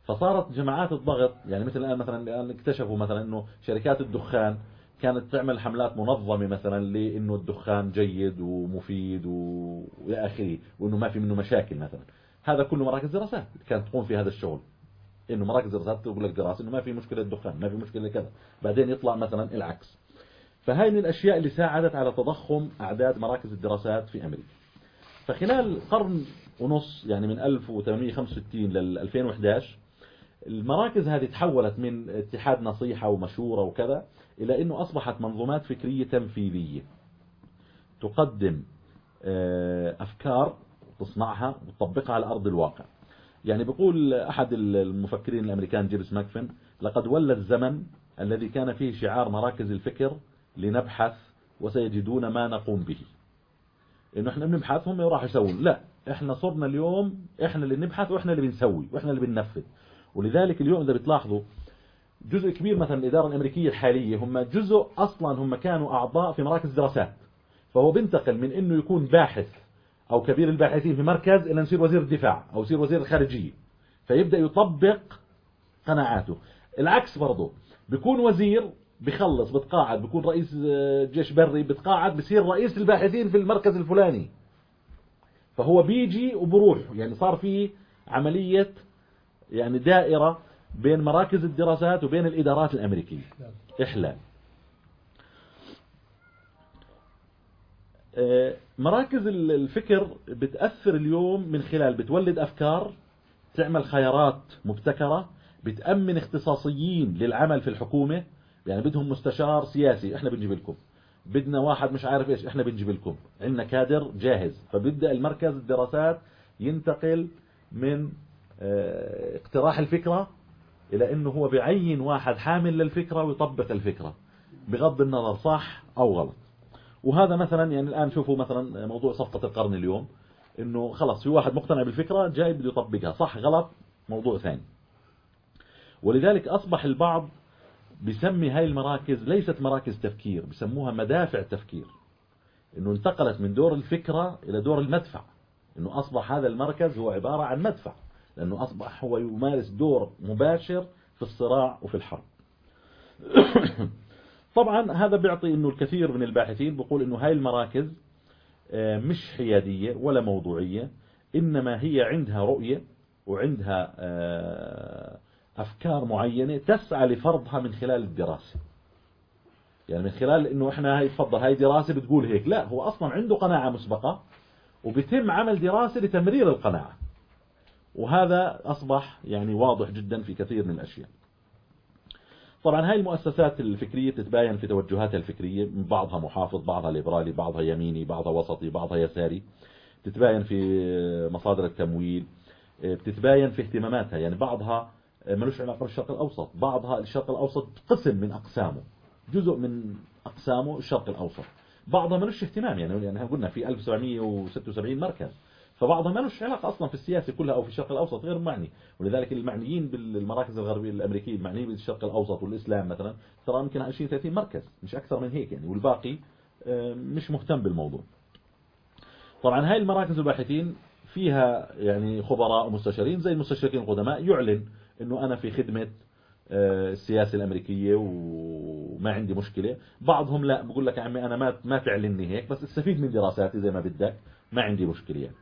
Speaker 1: فصارت جماعات الضغط، يعني مثل الآن مثلا الآن اكتشفوا مثلا إنه شركات الدخان كانت تعمل حملات منظمة مثلا لإنه الدخان جيد ومفيد وإلى آخره، وإنه ما في منه مشاكل مثلا. هذا كله مراكز دراسات كانت تقوم في هذا الشغل، إنه مراكز دراسات تقول لك دراسة إنه ما في مشكلة الدخان، ما في مشكلة كذا، بعدين يطلع مثلا العكس. فهاي من الأشياء اللي ساعدت على تضخم أعداد مراكز الدراسات في أمريكا. فخلال قرن ونص، يعني من 1865 لل 2011، المراكز هذه تحولت من اتحاد نصيحة ومشورة وكذا إلى أنه أصبحت منظومات فكرية تنفيذية تقدم أفكار تصنعها وتطبقها على أرض الواقع. يعني بيقول أحد المفكرين الأمريكان جيمس ماكفين: لقد ولى الزمن الذي كان فيه شعار مراكز الفكر لنبحث وسيجدون ما نقوم به. إنه إحنا بنبحث هم راح يسوون، لا، إحنا صرنا اليوم إحنا اللي نبحث وإحنا اللي بنسوي وإحنا اللي بننفذ. ولذلك اليوم إذا بتلاحظوا جزء كبير مثلا الإدارة الأمريكية الحالية هم جزء أصلا هم كانوا أعضاء في مراكز دراسات، فهو بنتقل من إنه يكون باحث أو كبير الباحثين في مركز إلى يصير وزير الدفاع أو يصير وزير الخارجية، فيبدأ يطبق قناعاته. العكس برضه، بيكون وزير بخلص بتقاعد، بيكون رئيس جيش بري بتقاعد، بصير رئيس الباحثين في المركز الفلاني، فهو بيجي وبروح. يعني صار في عملية يعني دائرة بين مراكز الدراسات وبين الإدارات الأمريكية، إحلال. مراكز الفكر بتأثر اليوم من خلال بتولد أفكار، تعمل خيارات مبتكرة، بتأمن اختصاصيين للعمل في الحكومة. يعني بدهم مستشار سياسي، احنا بنجيب لكم. بدنا واحد مش عارف ايش، احنا بنجيب لكم. عندنا كادر جاهز. فبيبدأ المركز الدراسات ينتقل من اقتراح الفكرة إلى أنه هو بعين واحد حامل للفكرة ويطبق الفكرة بغض النظر صح أو غلط. وهذا مثلا يعني الآن شوفوا مثلا موضوع صفقة القرن اليوم، أنه خلاص في واحد مقتنع بالفكرة جاي بده يطبقها، صح غلط موضوع ثاني. ولذلك أصبح البعض بيسمي هاي المراكز ليست مراكز تفكير، بيسموها مدافع تفكير، أنه انتقلت من دور الفكرة إلى دور المدفع. أنه أصبح هذا المركز هو عبارة عن مدفع، لأنه أصبح هو يمارس دور مباشر في الصراع وفي الحرب. طبعا هذا بيعطي أنه الكثير من الباحثين بيقول أنه هاي المراكز مش حيادية ولا موضوعية، إنما هي عندها رؤية وعندها أفكار معينة تسعى لفرضها من خلال الدراسة. يعني من خلال أنه إحنا هاي تفضل هاي دراسة بتقول هيك، لا، هو أصلا عنده قناعة مسبقة وبيتم عمل دراسة لتمرير القناعة. وهذا أصبح يعني واضح جدا في كثير من الأشياء. طبعا هاي المؤسسات الفكرية تتباين في توجهاتها الفكرية، بعضها محافظ، بعضها ليبرالي، بعضها يميني، بعضها وسطي، بعضها يساري. تتباين في مصادر التمويل، بتتباين في اهتماماتها. يعني بعضها ملوش علاقة بالشرق الأوسط، بعضها الشرق الأوسط قسم من أقسامه، جزء من أقسامه الشرق الأوسط، بعضها ملوش اهتمام. يعني قلنا في 1776 مركز، فبعضها ملوش علاقة أصلا في السياسة كلها أو في الشرق الأوسط غير معني. ولذلك المعنيين بالمراكز الغربية الأمريكية المعنيين بالشرق الأوسط والإسلام مثلا ترى يمكن 20-30 مركز، مش أكثر من هيك يعني، والباقي مش مهتم بالموضوع. طبعا هاي المراكز الباحثين فيها يعني خبراء ومستشارين زي المستشرقين القدماء، يعلن انه انا في خدمة السياسة الامريكية وما عندي مشكلة. بعضهم لا، بقول لك يا عمي انا ما تعلني هيك، بس استفيد من دراساتي زي ما بدك، ما عندي مشكلة يعني.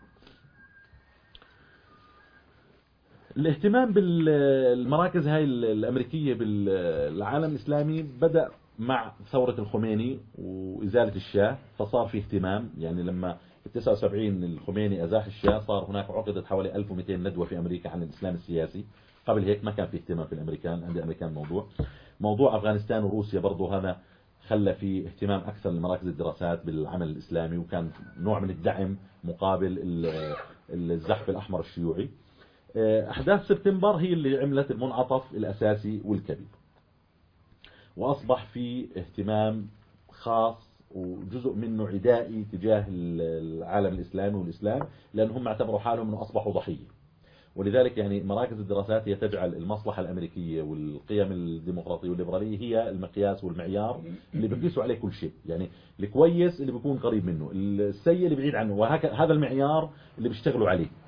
Speaker 1: الاهتمام بالمراكز هاي الامريكية بالعالم الاسلامي بدأ مع ثورة الخميني وازالة الشاه، فصار في اهتمام. يعني لما في 79 الخميني أزاح الشاه صار هناك عقدت حوالي 1200 ندوة في أمريكا عن الإسلام السياسي. قبل هيك ما كان في اهتمام في الأمريكان، عند الأمريكان موضوع أفغانستان وروسيا برضو هذا خلى في اهتمام أكثر لمراكز الدراسات بالعمل الإسلامي، وكان نوع من الدعم مقابل الزحف الأحمر الشيوعي. أحداث سبتمبر هي اللي عملت المنعطف الأساسي والكبير، وأصبح في اهتمام خاص وجزء منه عدائي تجاه العالم الإسلامي والإسلام، لأنهم اعتبروا حالهم أنه أصبحوا ضحية. ولذلك يعني مراكز الدراسات هي تجعل المصلحة الأمريكية والقيم الديمقراطية والليبرالية هي المقياس والمعيار اللي بيقيسوا عليه كل شيء. يعني الكويس اللي بيكون قريب منه، السيء اللي بعيد عنه، وهذا المعيار اللي بيشتغلوا عليه.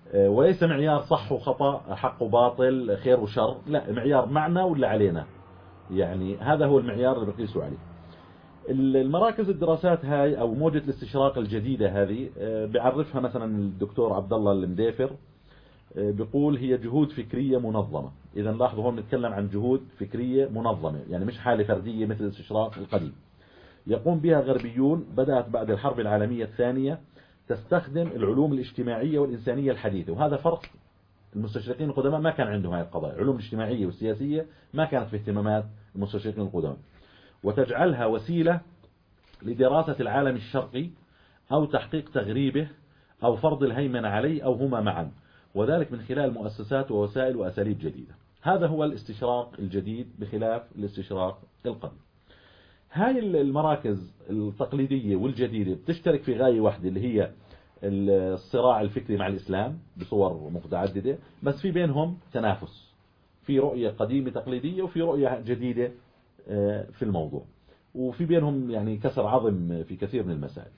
Speaker 1: وليس معيار صح وخطأ، حق وباطل، خير وشر، لا، معيار معنا ولا علينا، يعني هذا هو المعيار اللي بقيسوا عليه. المراكز الدراسات هاي أو موجة الاستشراق الجديدة هذه بيعرفها مثلا الدكتور عبد الله المديفر، بيقول هي جهود فكرية منظمة. إذا لاحظوا هون نتكلم عن جهود فكرية منظمة، يعني مش حالة فردية مثل الاستشراق القديم. يقوم بها غربيون بدأت بعد الحرب العالمية الثانية، تستخدم العلوم الاجتماعية والإنسانية الحديثة. وهذا فرق، المستشرقين القدماء ما كان عندهم هذه القضايا، العلوم الاجتماعية والسياسية ما كانت في اهتمامات المستشرقين القدماء، وتجعلها وسيلة لدراسة العالم الشرقي أو تحقيق تغريبه أو فرض الهيمنة عليه أو هما معا، وذلك من خلال مؤسسات ووسائل وأساليب جديدة. هذا هو الاستشراق الجديد بخلاف الاستشراق القديم. هاي المراكز التقليدية والجديدة بتشترك في غاية واحدة اللي هي الصراع الفكري مع الإسلام بصور متعددة، بس في بينهم تنافس، في رؤية قديمة تقليدية وفي رؤية جديدة في الموضوع، وفي بينهم يعني كسر عظم في كثير من المسائل.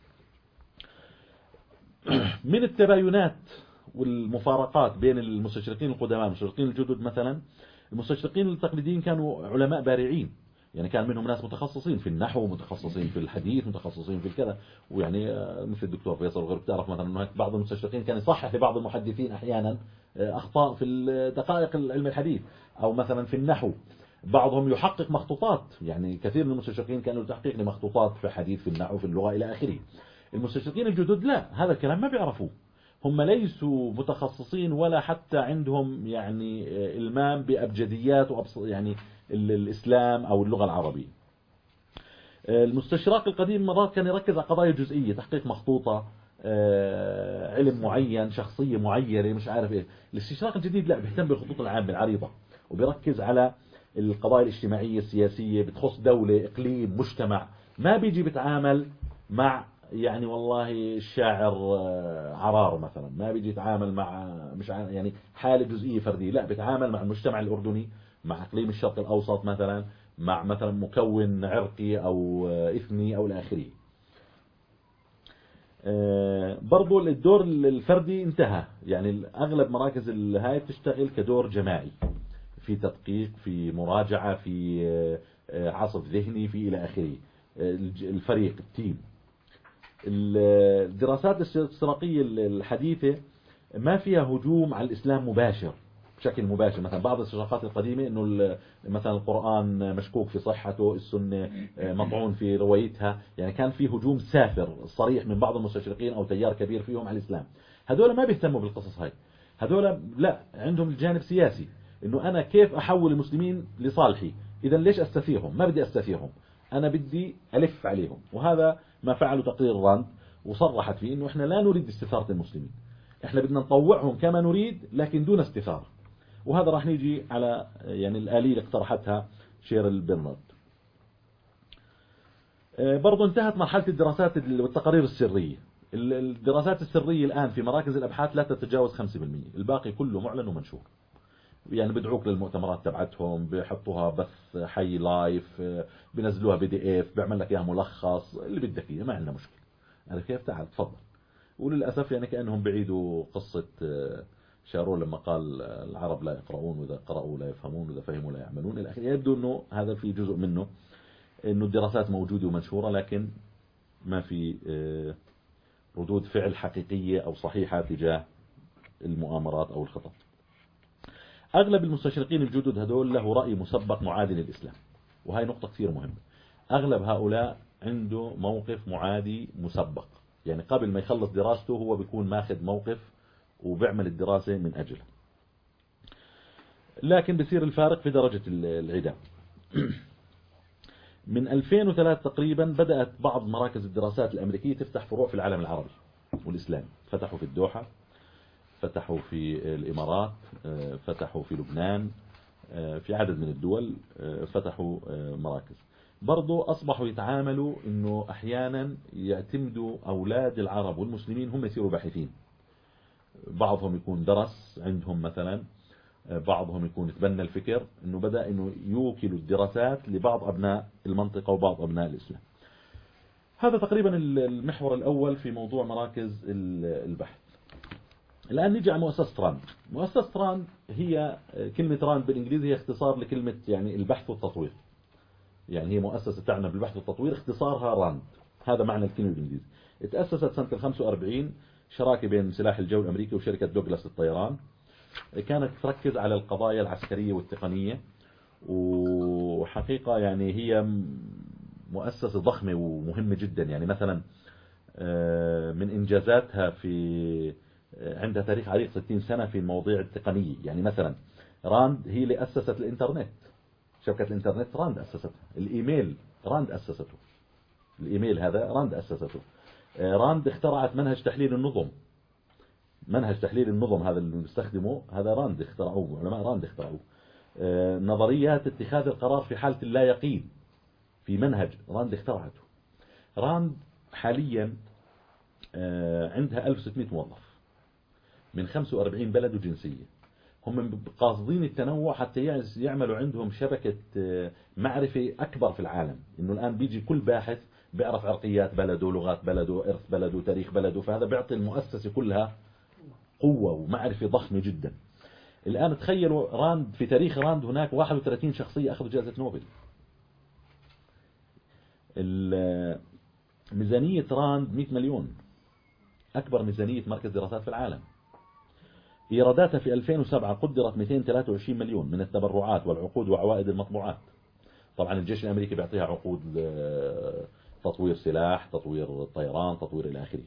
Speaker 1: من التباينات والمفارقات بين المستشرقين القدماء والمستشرقين الجدد، مثلا المستشرقين التقليديين كانوا علماء بارعين، يعني كان منهم ناس متخصصين في النحو، متخصصين في الحديث، متخصصين في الكذا، ويعني مثل الدكتور فيصل وغيره. بتعرف مثلا انه بعض المستشرقين كان يصحح لبعض المحدثين احيانا اخطاء في دقائق علم الحديث، او مثلا في النحو. بعضهم يحقق مخطوطات، يعني كثير من المستشرقين كانوا تحقيق لمخطوطات في حديث، في النحو، في اللغة إلى آخره. المستشرقين الجدد لا، هذا الكلام ما بيعرفوه، هم ليسوا متخصصين ولا حتى عندهم يعني إلمام بأبجديات يعني الإسلام أو اللغة العربية. المستشرق القديم مرات كان يركز على قضايا جزئية، تحقيق مخطوطة، علم معين، شخصية معينة، مش عارف إيه. الاستشراق الجديد لا، بيهتم بالخطوط العامة العريضة، وبيركز على القضايا الاجتماعية السياسية بتخص دولة، إقليم، مجتمع. ما بيجي بيتعامل مع يعني والله الشاعر عرار مثلا، ما بيجي يتعامل مع مش يعني حالة جزئية فردية، لا، بيتعامل مع المجتمع الأردني، مع إقليم الشرق الأوسط مثلا، مع مثلا مكون عرقي أو إثني أو الآخري. برضو الدور الفردي انتهى، يعني أغلب مراكز هاي بتشتغل كدور جماعي، في تدقيق، في مراجعة، في عصف ذهني، في إلى آخره، الفريق، التيم. الدراسات الاستشراقية الحديثة ما فيها هجوم على الإسلام مباشر، بشكل مباشر. مثلا بعض الاستشراقات القديمة إنه مثلا القرآن مشكوك في صحته، السنة مطعون في روايتها، يعني كان في هجوم سافر صريح من بعض المستشرقين أو تيار كبير فيهم على الإسلام. هذول ما بيهتموا بالقصص هاي، هذول لا، عندهم الجانب سياسي، إنه أنا كيف أحول المسلمين لصالحي، إذا ليش أستثيرهم؟ ما بدي أستثيرهم، أنا بدي ألف عليهم. وهذا ما فعله تقرير راند، وصرحت فيه إنه إحنا لا نريد استثارة المسلمين، إحنا بدنا نطوعهم كما نريد لكن دون استثارة. وهذا راح نيجي على يعني الآلية اللي اقترحتها شيرل برنارد. برضو انتهت مرحلة الدراسات والتقارير السرية. الدراسات السرية الآن في مراكز الأبحاث لا تتجاوز 5%، الباقي كله معلن ومنشور. يعني بدعوك للمؤتمرات تبعتهم، بيحطوها بث حي لايف، بنزلوها PDF، بيعمل لك اياها ملخص، اللي بدك اياه، ما عندنا مشكلة. عارف كيف؟ تعال تفضل. وللأسف يعني كأنهم بعيدوا قصة شارون لما قال العرب لا يقرؤون، وإذا قرأوا لا يفهمون، وإذا فهموا لا يعملون إلى آخره. يبدو أنه هذا في جزء منه، أنه الدراسات موجودة ومنشورة، لكن ما في ردود فعل حقيقية أو صحيحة تجاه المؤامرات أو الخطط. أغلب المستشرقين الجدد هذول له رأي مسبق معادي للإسلام، وهي نقطة كثير مهمة. أغلب هؤلاء عنده موقف معادي مسبق، يعني قبل ما يخلص دراسته هو بيكون ماخذ موقف وبيعمل الدراسة من أجله. لكن بصير الفارق في درجة العداء. من 2003 تقريبا بدأت بعض مراكز الدراسات الأمريكية تفتح فروع في العالم العربي والإسلامي. فتحوا في الدوحة، فتحوا في الإمارات، فتحوا في لبنان، في عدد من الدول فتحوا مراكز. برضو أصبحوا يتعاملوا إنه أحيانا يعتمدوا أولاد العرب والمسلمين هم يصيروا باحثين. بعضهم يكون درس عندهم مثلا، بعضهم يكون يتبنى الفكر، إنه بدأ إنه يوكلوا الدراسات لبعض أبناء المنطقة وبعض أبناء الإسلام. هذا تقريبا المحور الأول في موضوع مراكز البحث. الآن نيجي على مؤسسة راند. مؤسسة راند هي كلمة راند بالإنجليزي هي اختصار لكلمة يعني البحث والتطوير. يعني هي مؤسسة تعنى بالبحث والتطوير، اختصارها راند، هذا معنى الكلمة بالإنجليزي. تأسست سنة 45 شراكة بين سلاح الجو الأمريكي وشركة دوغلاس للطيران. كانت تركز على القضايا العسكرية والتقنية، وحقيقة يعني هي مؤسسة ضخمة ومهمة جدا. يعني مثلا من إنجازاتها في عندها تاريخ عريق 60 سنة في المواضيع التقنية. يعني مثلا راند هي اللي أسست الإنترنت، شبكة الإنترنت راند أسستها. الإيميل راند أسسته، الإيميل هذا راند أسسته. راند اخترعت منهج تحليل النظم، منهج تحليل النظم هذا اللي نستخدمه هذا راند اخترعوه، علماء راند اخترعوه. نظريات اتخاذ القرار في حالة اللا يقين في منهج راند اخترعته. راند حاليا عندها 1600 موظف من 45 بلد وجنسية. هم قاصدين التنوع حتى يعملوا عندهم شبكة معرفة أكبر في العالم. إنه الآن بيجي كل باحث بيعرف عرقيات بلده، لغات بلده، إرث بلده، تاريخ بلده، فهذا بيعطي المؤسسة كلها قوة ومعرفة ضخمة جدا. الآن تخيلوا راند في تاريخ راند هناك 31 شخصية أخذوا جائزة نوبل. ميزانية راند 100 مليون، أكبر ميزانية مركز دراسات في العالم. إيراداتها في 2007 قدرت 223 مليون من التبرعات والعقود وعوائد المطبوعات. طبعا الجيش الأمريكي بيعطيها عقود تطوير سلاح، تطوير طيران، تطوير إلى آخره.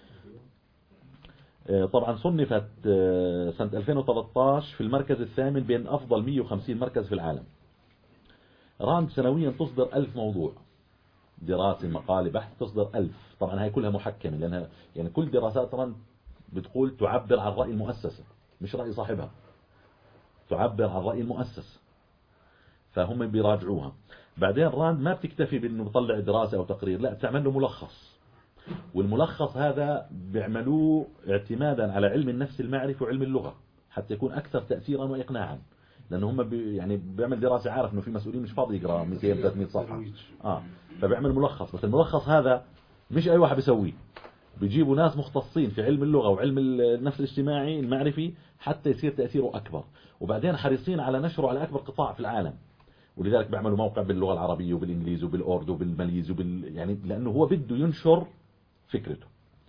Speaker 1: طبعا صنفت سنة 2013 في المركز الثامن بين أفضل 150 مركز في العالم. راند سنويا تصدر 1000 موضوع، دراسة، مقالة، بحث، تصدر 1000. طبعا هاي كلها محكمة، لأنها يعني كل دراسات راند بتقول تعبر عن رأي المؤسسة مش رأي صاحبها، تعبر عن رأي المؤسسة، فهم بيراجعوها. بعدين راند ما بتكتفي بأنه بطلع دراسة أو تقرير، لا بتعمل له ملخص، والملخص هذا بيعملوه اعتمادا على علم النفس المعرفي وعلم اللغة حتى يكون أكثر تأثيرا وإقناعا. لأنه هم يعني بيعمل دراسة عارف أنه في مسؤولين مش فاضي يقرأ 200-300 صفحة، فبيعمل ملخص. بس الملخص هذا مش أي واحد بيسويه، بيجيبوا ناس مختصين في علم اللغة وعلم النفس الاجتماعي المعرفي حتى يصير تأثيره أكبر. وبعدين حريصين على نشره على أكبر قطاع في العالم، ولذلك بيعملوا موقع باللغة العربية وبالإنجليزي وبالأردو وبالماليزي يعني لأنه هو بده ينشر فكرته.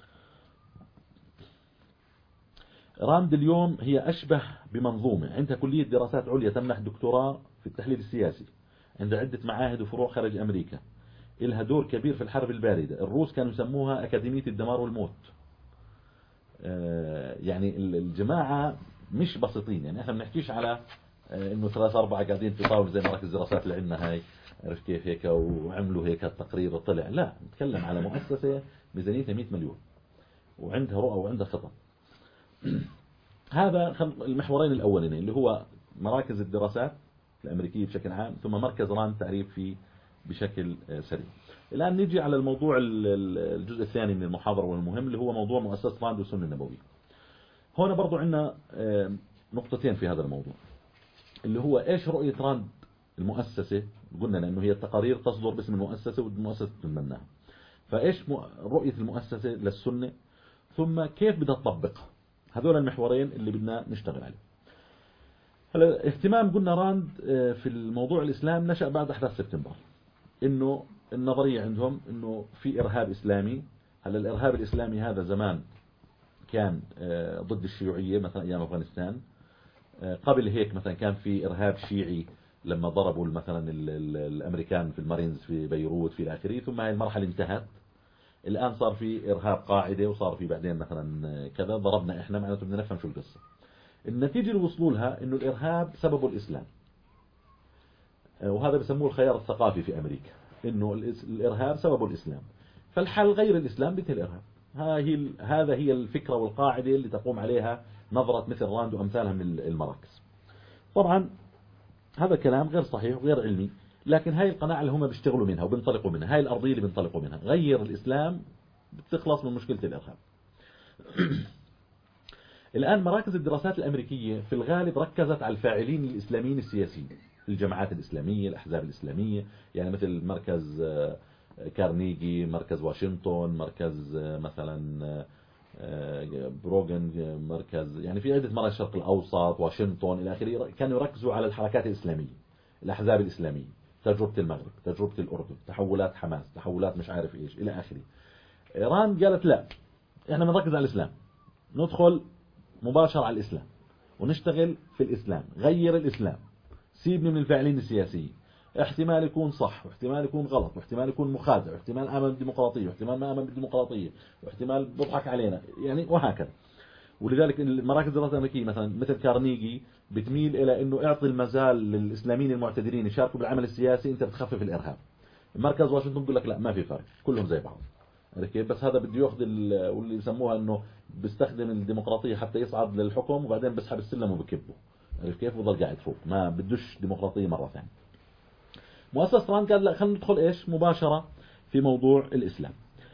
Speaker 1: راند اليوم هي أشبه بمنظومة، عندها كلية دراسات عليا تمنح دكتوراه في التحليل السياسي، عندها عدة معاهد وفروع خارج أمريكا، إلها دور كبير في الحرب الباردة. الروس كانوا يسموها أكاديمية الدمار والموت. يعني الجماعة مش بسيطين. يعني احنا بنحكيش على انه 3-4 قاعدين في طاولة زي مراكز الدراسات اللي عندنا هاي، عرف كيف هيك وعملوا هيك التقرير وطلع. لا، نتكلم على مؤسسة ميزانيتها 100 مليون وعندها رؤى وعندها خطط. هذا المحورين الأولين اللي هو مراكز الدراسات الأمريكية بشكل عام، ثم مركز راند تعريف فيه بشكل سريع. الآن نيجي على الموضوع الجزء الثاني من المحاضرة والمهم اللي هو موضوع مؤسسة راند والسنة النبوية. هنا برضو عندنا نقطتين في هذا الموضوع، اللي هو إيش رؤية راند المؤسسة. قلنا لأنه هي التقارير تصدر باسم المؤسسة والمؤسسة تتمناها، فإيش رؤية المؤسسة للسنة، ثم كيف بدها تطبقها. هذول المحورين اللي بدنا نشتغل عليه. هلا اهتمام قلنا راند في الموضوع الإسلام نشأ بعد 11 سبتمبر، إنه النظرية عندهم إنه في إرهاب إسلامي. هلا الإرهاب الإسلامي هذا زمان كان ضد الشيوعية مثلا أيام أفغانستان، قبل هيك مثلا كان في إرهاب شيعي لما ضربوا مثلا الأمريكان في المارينز في بيروت في الآخرين، ثم هاي المرحلة انتهت. الآن صار في إرهاب قاعدة، وصار في بعدين مثلا كذا ضربنا إحنا، معناته بدنا نفهم شو القصة. النتيجة اللي وصلوا لها إنه الإرهاب سببه الإسلام، وهذا بسموه الخيار الثقافي في أمريكا، إنه الإرهاب سببه الإسلام، فالحل غير الإسلام مثل الإرهاب. هذا هي الفكرة والقاعدة اللي تقوم عليها نظرة مثل راند وأمثالها من المراكز. طبعا هذا كلام غير صحيح وغير علمي، لكن هاي القناعة اللي هم بيشتغلوا منها وبينطلقوا منها، هاي الأرضية اللي بينطلقوا منها. غير الإسلام بتخلص من مشكلة الإرهاب. الآن مراكز الدراسات الأمريكية في الغالب ركزت على الفاعلين الإسلاميين السياسيين، الجماعات الإسلامية، الأحزاب الإسلامية، يعني مثل مركز كارنيجي، مركز واشنطن، مركز مثلا بروغن مركز، يعني في عدة مراكز الشرق الأوسط، واشنطن إلى آخره، كانوا يركزوا على الحركات الإسلامية، الأحزاب الإسلامية، تجربة المغرب، تجربة الأردن، تحولات حماس، تحولات مش عارف إيش إلى آخره. إيران قالت لا، إحنا بنركز على الإسلام، ندخل مباشرة على الإسلام ونشتغل في الإسلام، غير الإسلام، سيبني من الفاعلين السياسيين، احتمال يكون صح واحتمال يكون غلط واحتمال يكون مخادع واحتمال آمن بالديمقراطية واحتمال ما آمن بالديمقراطية واحتمال بضحك علينا، يعني وهكذا. ولذلك المراكز الدراسة الأمريكية مثلا مثل كارنيجي بتميل إلى أنه اعطي المجال للإسلاميين المعتدلين يشاركوا بالعمل السياسي، أنت بتخفف الإرهاب. مركز واشنطن بيقول لك لا، ما في فرق، كلهم زي بعض. كيف؟ بس هذا بده ياخذ واللي يسموها انه بيستخدم الديمقراطيه حتى يصعد للحكم، وبعدين بيسحب السلم وبكبه، عرفت كيف؟ وضل قاعد فوق، ما بدوش ديمقراطيه مره ثانيه. مؤسسه ترامب قال لا، خلينا ندخل ايش مباشره في موضوع الاسلام.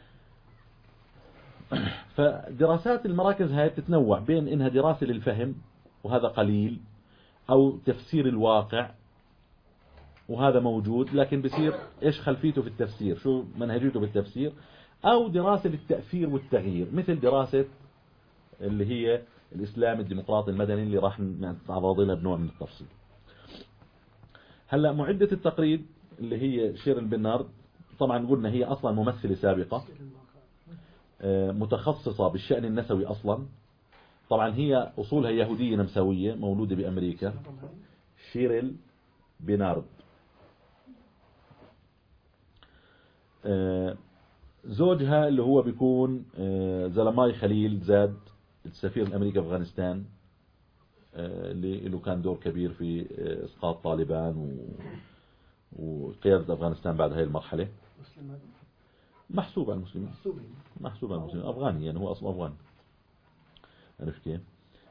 Speaker 1: فدراسات المراكز هاي بتتنوع بين انها دراسه للفهم وهذا قليل، او تفسير الواقع وهذا موجود، لكن بصير ايش خلفيته في التفسير، شو منهجيته بالتفسير، او دراسة للتأثير والتغيير، مثل دراسة اللي هي الاسلام الديمقراطي المدني اللي راح نتعرض لها بنوع من التفصيل. هلا معدة التقريب اللي هي شيرين بنارد، طبعا قلنا هي اصلا ممثلة سابقة متخصصة بالشأن النسوي اصلا، طبعا هي اصولها يهودية نمساوية مولودة بامريكا. شيرين بنارد زوجها اللي هو بيكون زلماي خليل زاد، السفير الأمريكي في أفغانستان، اللي له كان دور كبير في إسقاط طالبان وقيادة أفغانستان بعد هاي المرحلة. محسوب على المسلمين، محسوب على المسلمين، أفغاني يعني، هو أصلا أفغاني، عرفت كيف؟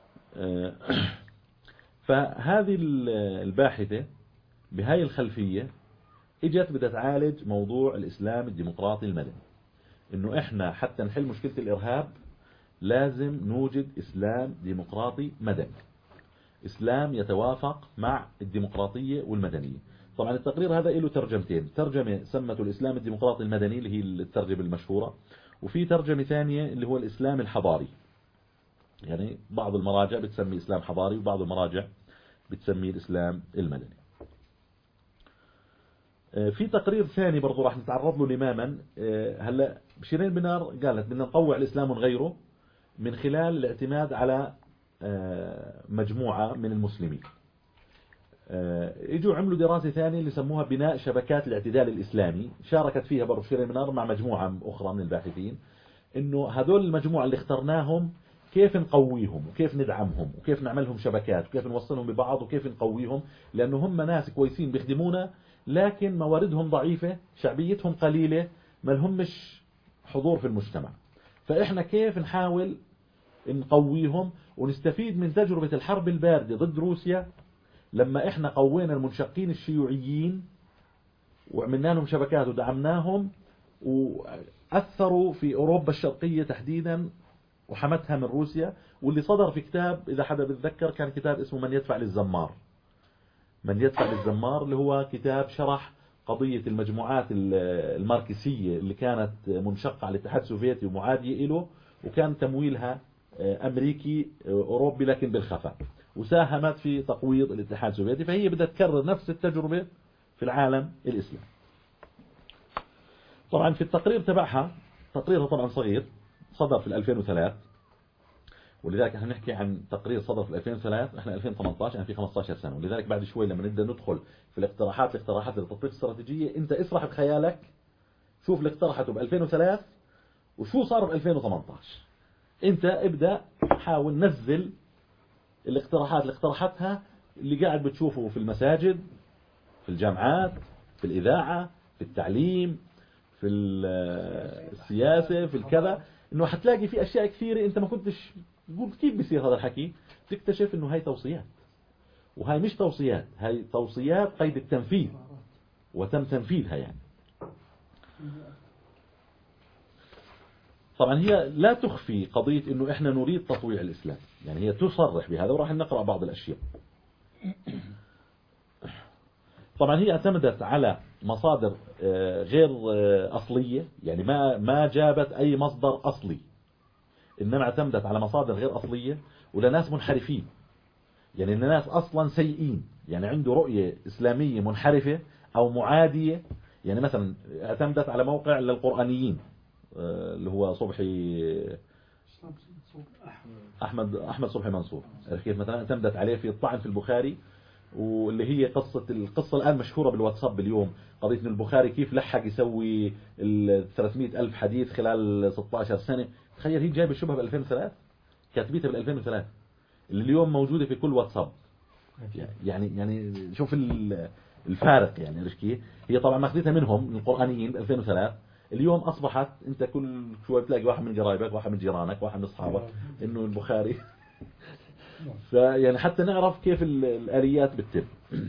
Speaker 1: فهذه الباحثة بهاي الخلفية اجت بدها تعالج موضوع الإسلام الديمقراطي المدني، انه احنا حتى نحل مشكلة الارهاب لازم نوجد اسلام ديمقراطي مدني، اسلام يتوافق مع الديمقراطية والمدنية. طبعا التقرير هذا له ترجمتين، ترجمة سمته الاسلام الديمقراطي المدني اللي هي الترجمة المشهورة، وفي ترجمة ثانية اللي هو الاسلام الحضاري، يعني بعض المراجع بتسمي اسلام حضاري وبعض المراجع بتسميه الاسلام المدني. في تقرير ثاني برضو راح نتعرض له لماما. هلا شيرين بنار قالت بدنا نطوع الإسلام ونغيره من خلال الاعتماد على مجموعة من المسلمين. اجوا عملوا دراسة ثانية اللي سموها بناء شبكات الاعتدال الإسلامي، شاركت فيها برضو شيرين بنار مع مجموعة أخرى من الباحثين، انه هذول المجموعة اللي اخترناهم كيف نقويهم وكيف ندعمهم وكيف نعملهم شبكات وكيف نوصلهم ببعض وكيف نقويهم، لأنه هم ناس كويسين بيخدمونا لكن مواردهم ضعيفة، شعبيتهم قليلة، ما لهمش حضور في المجتمع. فإحنا كيف نحاول نقويهم ونستفيد من تجربة الحرب الباردة ضد روسيا، لما إحنا قوينا المنشقين الشيوعيين وعملنا لهم شبكات ودعمناهم وأثروا في أوروبا الشرقية تحديدا وحمتها من روسيا. واللي صدر في كتاب إذا حدا بتذكر كان كتاب اسمه من يدفع للزمار، من يدفع للزمار، اللي هو كتاب شرح قضية المجموعات الماركسية اللي كانت منشقة على الاتحاد السوفيتي ومعادية له، وكان تمويلها أمريكي أوروبي لكن بالخفاء، وساهمت في تقويض الاتحاد السوفيتي، فهي بدها تكرر نفس التجربة في العالم الإسلامي. طبعا في التقرير تبعها، تقريرها طبعا صغير صدر في 2003، ولذلك احنا نحكي عن تقرير صدر في 2003، احنا 2018 يعني في 15 سنة، ولذلك بعد شوي لما نبدأ ندخل في الاقتراحات لتطبيق استراتيجية، انت اسرح بخيالك شوف اللي اقترحته ب 2003 وشو صار ب 2018، انت ابدأ حاول نزل الاقتراحات اللي اقترحتها اللي قاعد بتشوفه في المساجد، في الجامعات، في الإذاعة، في التعليم، في السياسة، في الكذا، انه حتلاقي في اشياء كثيرة انت ما كنتش تقول كيف بيصير هذا الحكي، تكتشف انه هاي توصيات، وهاي مش توصيات، هاي توصيات قيد التنفيذ وتم تنفيذها يعني. طبعا هي لا تخفي قضية انه احنا نريد تطويع الاسلام، يعني هي تصرح بهذا، وراح نقرأ بعض الاشياء. طبعا هي اعتمدت على مصادر غير أصلية، يعني ما جابت أي مصدر أصلي، إنما اعتمدت على مصادر غير أصلية ولناس منحرفين، يعني الناس أصلا سيئين، يعني عنده رؤية إسلامية منحرفة أو معادية. يعني مثلا اعتمدت على موقع للقرآنيين اللي هو صبحي أحمد صبحي منصور، كيف مثلا اعتمدت عليه في الطعن في البخاري، واللي هي القصة الآن مشهورة بالواتساب اليوم، قضية إن البخاري كيف لحق يسوي 300 ألف حديث خلال 16 سنة. تخيل هي جايب الشبهة ب 2003، كاتبيتها بال 2003 اللي اليوم موجودة في كل واتساب. يعني شوف الفارق، يعني عرفت كيف؟ هي طبعا ماخذتها منهم من القرآنيين ب 2003، اليوم أصبحت أنت كل شوي بتلاقي واحد من قرايبك، واحد من جيرانك، واحد من أصحابك إنه البخاري. فيعني حتى نعرف كيف الآليات بتتم.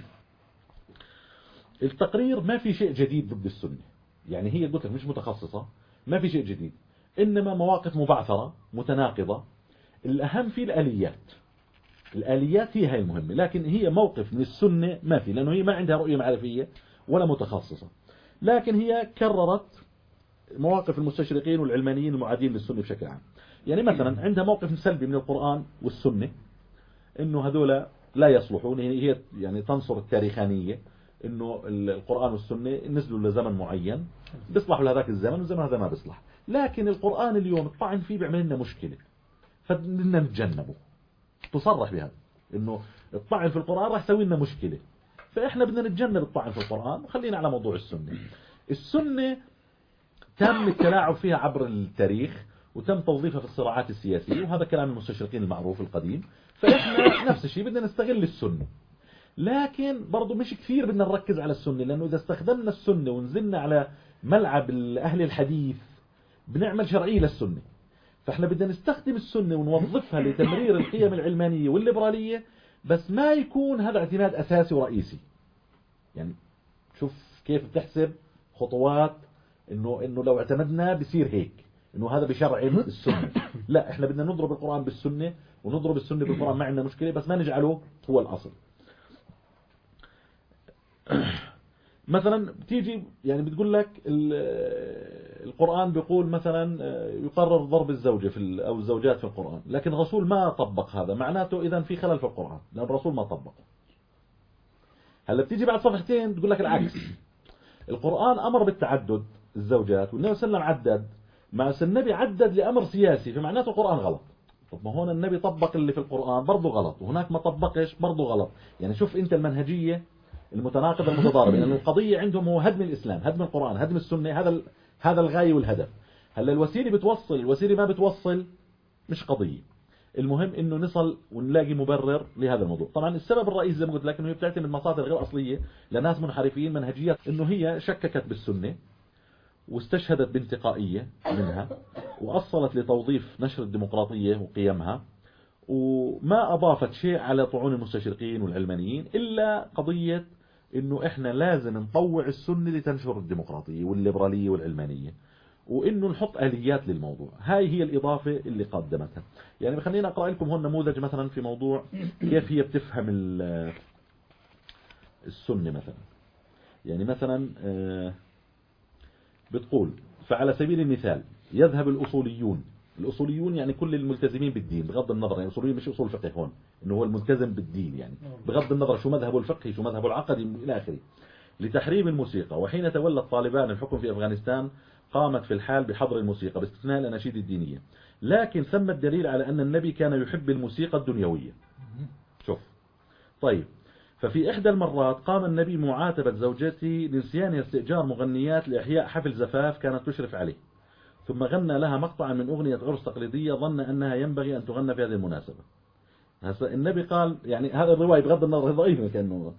Speaker 1: التقرير ما في شيء جديد ضد السنة، يعني هي قلت لك مش متخصصة، ما في شيء جديد، إنما مواقف مبعثرة متناقضة. الأهم في الآليات هي هاي المهمة، لكن هي موقف من السنة ما في، لأنه هي ما عندها رؤية معرفية ولا متخصصة، لكن هي كررت مواقف المستشرقين والعلمانيين المعادين للسنة بشكل عام. يعني مثلا عندها موقف سلبي من القرآن والسنة، إنه هذولا لا يصلحون، هي يعني تنصر التاريخانية، إنه القرآن والسنة نزلوا لزمن معين بيصلحوا لهذاك الزمن والزمن هذا ما بيصلح، لكن القرآن اليوم الطعن فيه بيعمل لنا مشكلة فبدنا نتجنبه. تصرح بهذا إنه الطعن في القرآن راح يسوي لنا مشكلة، فإحنا بدنا نتجنب الطعن في القرآن وخلينا على موضوع السنة. السنة تم التلاعب فيها عبر التاريخ وتم توظيفها في الصراعات السياسية، وهذا كلام المستشرقين المعروف القديم. فإحنا نفس الشيء بدنا نستغل السنة، لكن برضو مش كثير بدنا نركز على السنة، لأنه إذا استخدمنا السنة ونزلنا على ملعب أهل الحديث بنعمل شرعية للسنة. فإحنا بدنا نستخدم السنة ونوظفها لتمرير القيم العلمانية والليبرالية، بس ما يكون هذا اعتماد أساسي ورئيسي. يعني شوف كيف بتحسب خطوات إنه لو اعتمدنا بصير هيك، إنه هذا بشرع السنة. لا، إحنا بدنا نضرب القرآن بالسنة ونضرب السنة بالقرآن، ما عندنا مشكلة، بس ما نجعله هو الأصل. مثلا بتيجي يعني بتقول لك القرآن بيقول مثلا يقرر ضرب الزوجة أو الزوجات في القرآن، لكن الرسول ما طبق هذا، معناته إذا في خلل في القرآن لأن الرسول ما طبقه. هلا بتيجي بعد صفحتين تقول لك العكس، القرآن أمر بالتعدد الزوجات والنبي صلى الله عليه وسلم عدد، مع النبي عدد لأمر سياسي، فمعناته القرآن غلط. طب ما هون النبي طبق اللي في القرآن برضه غلط، وهناك ما طبقش برضه غلط. يعني شوف أنت المنهجية المتناقضة المتضاربة، لأن القضية عندهم هو هدم الإسلام، هدم القرآن، هدم السنة، هذا الغاية والهدف. هلا الوسيلة بتوصل، الوسيلة ما بتوصل، مش قضية. المهم إنه نصل ونلاقي مبرر لهذا الموضوع. طبعا السبب الرئيسي زي ما قلت لك إنه هي بتعتمد مصادر غير أصلية لناس منحرفين منهجية، إنه هي شككت بالسنة واستشهدت بانتقائية منها وأصلت لتوظيف نشر الديمقراطية وقيمها، وما أضافت شيء على طعون المستشرقين والعلمانيين إلا قضية إنه إحنا لازم نطوع السنة لتنشر الديمقراطية والليبرالية والعلمانية، وإنه نحط آليات للموضوع. هاي هي الإضافة اللي قدمتها. يعني خلينا أقرأ لكم هون نموذج مثلا في موضوع كيف هي بتفهم السنة مثلا. يعني مثلا بتقول فعلى سبيل المثال يذهب الأصوليون يعني كل الملتزمين بالدين بغض النظر، يعني الأصوليين مش أصول فقه هون، إنه هو الملتزم بالدين يعني بغض النظر شو مذهبه الفقهي شو مذهبه العقدي إلى آخره، لتحريم الموسيقى. وحين تولى الطالبان الحكم في أفغانستان قامت في الحال بحظر الموسيقى باستثناء الأناشيد الدينية، لكن ثم الدليل على أن النبي كان يحب الموسيقى الدنيوية. شوف طيب، ففي إحدى المرات قام النبي معاتبة زوجته لنسيانها استئجار مغنيات لإحياء حفل زفاف كانت تشرف عليه، ثم غنى لها مقطعا من أغنية عرس تقليدية ظن أنها ينبغي أن تغنى في هذه المناسبة. هسه النبي قال، يعني هذا الرواية بغض النظر ضعيف كأنه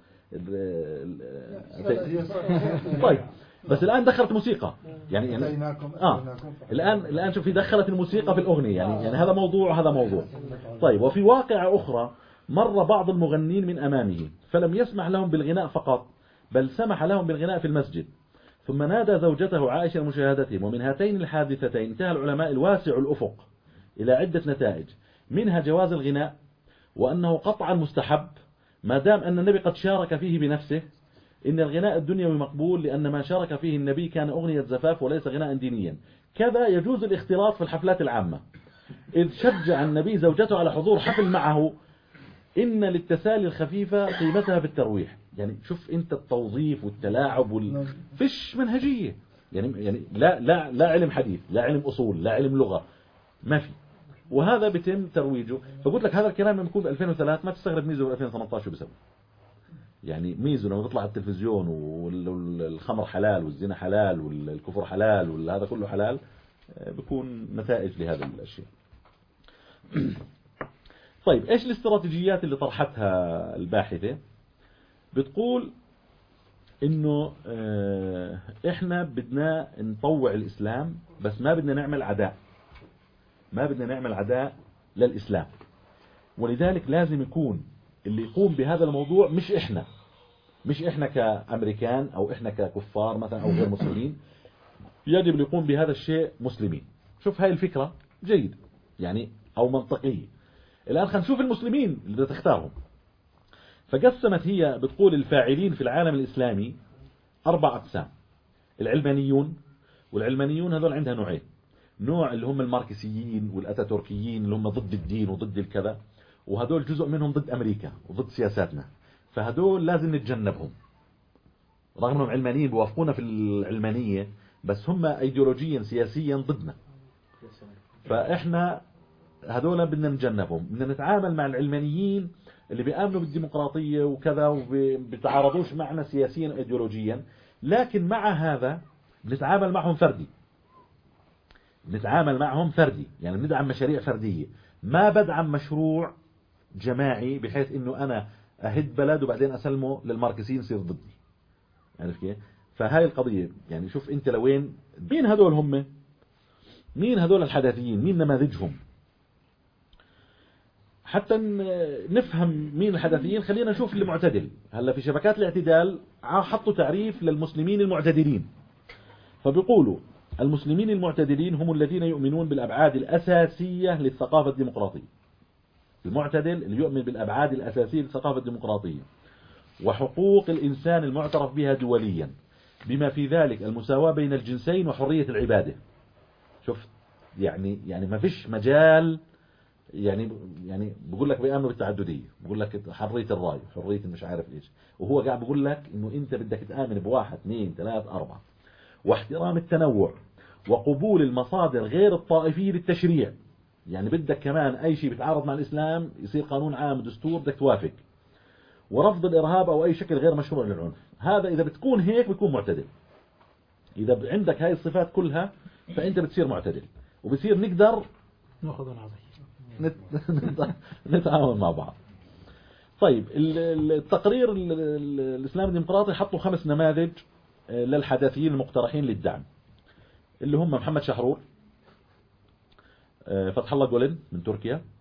Speaker 1: طيب، بس الآن دخلت موسيقى يعني الآن شوف، دخلت الموسيقى في الأغنية، يعني هذا موضوع هذا موضوع. طيب، وفي واقعة أخرى مر بعض المغنين من أمامه فلم يسمح لهم بالغناء فقط، بل سمح لهم بالغناء في المسجد، ثم نادى زوجته عائشة لمشاهدتهم. ومن هاتين الحادثتين انتهى العلماء الواسع الأفق إلى عدة نتائج، منها جواز الغناء، وأنه قطعا مستحب ما دام أن النبي قد شارك فيه بنفسه. إن الغناء الدنيوي مقبول لأن ما شارك فيه النبي كان أغنية زفاف وليس غناء دينيا. كذا يجوز الاختلاط في الحفلات العامة، إذ شجع النبي زوجته على حضور حفل معه، إن للتسالي الخفيفة قيمتها في الترويح. يعني شوف أنت التوظيف والتلاعب فيش منهجية، يعني لا علم حديث، لا علم أصول، لا علم لغة، ما في. وهذا بيتم ترويجه. فقلت لك هذا الكلام لما يكون ب 2003 ما تستغرب ميزو ب 2018 بسبب. يعني ميزو لما بيطلع على التلفزيون والخمر حلال والزنا حلال والكفر حلال وهذا كله حلال، بيكون نتائج لهذه الأشياء. طيب إيش الاستراتيجيات اللي طرحتها الباحثة؟ بتقول إنه إحنا بدنا نطوع الإسلام، بس ما بدنا نعمل عداء، ما بدنا نعمل عداء للإسلام. ولذلك لازم يكون اللي يقوم بهذا الموضوع مش إحنا كأمريكان أو إحنا ككفار مثلا أو غير مسلمين، يجب اللي يقوم بهذا الشيء مسلمين. شوف هاي الفكرة جيد يعني أو منطقية. الآن خلينا نشوف المسلمين اللي بدها تختارهم. فقسمت هي بتقول الفاعلين في العالم الإسلامي 4 أقسام. العلمانيون، والعلمانيون هذول عندها نوعين. نوع اللي هم الماركسيين والأتاتوركيين اللي هم ضد الدين وضد الكذا، وهذول جزء منهم ضد أمريكا وضد سياساتنا، فهذول لازم نتجنبهم. رغم أنهم علمانيين بوافقونا في العلمانية، بس هم أيديولوجيا سياسيا ضدنا، فإحنا هذول بدنا نتجنبهم. بدنا نتعامل مع العلمانيين اللي بيآمنوا بالديمقراطية وكذا وبيتعارضوش معنا سياسيا وإيديولوجيا، لكن مع هذا بنتعامل معهم فردي. نتعامل معهم فردي، يعني بندعم مشاريع فردية، ما بدعم مشروع جماعي بحيث انه انا اهد بلد وبعدين اسلمه للماركسيين يصير ضدي. عارف كيف؟ فهاي القضية يعني شوف انت لوين. مين هذول هم؟ مين هذول الحداثيين؟ مين نماذجهم؟ حتى نفهم مين الحداثيين خلينا نشوف اللي معتدل. هلا في شبكات الاعتدال حطوا تعريف للمسلمين المعتدلين، فبيقولوا المسلمين المعتدلين هم الذين يؤمنون بالأبعاد الأساسية للثقافة الديمقراطية. المعتدل اللي يؤمن بالأبعاد الأساسية للثقافة الديمقراطية وحقوق الإنسان المعترف بها دوليا، بما في ذلك المساواة بين الجنسين وحرية العبادة. شوف يعني ما فيش مجال، يعني بقول لك بيأمنوا بالتعددية، بقول لك حرية الرأي، حرية مش عارف ايش، وهو قاعد بقول لك انه انت بدك تآمن بواحد اثنين ثلاث أربعة، واحترام التنوع، وقبول المصادر غير الطائفية للتشريع. يعني بدك كمان أي شيء بيتعارض مع الإسلام يصير قانون عام دستور بدك توافق، ورفض الإرهاب أو أي شكل غير مشروع للعنف. هذا إذا بتكون هيك بتكون معتدل. إذا عندك هاي الصفات كلها فأنت بتصير معتدل، وبصير نقدر
Speaker 2: نأخذ نعطي
Speaker 1: نتعاون مع بعض. طيب التقرير الإسلام الديمقراطي حطوا 5 نماذج للحداثيين المقترحين للدعم، اللي هم محمد شحرور، فتح الله جولن من تركيا،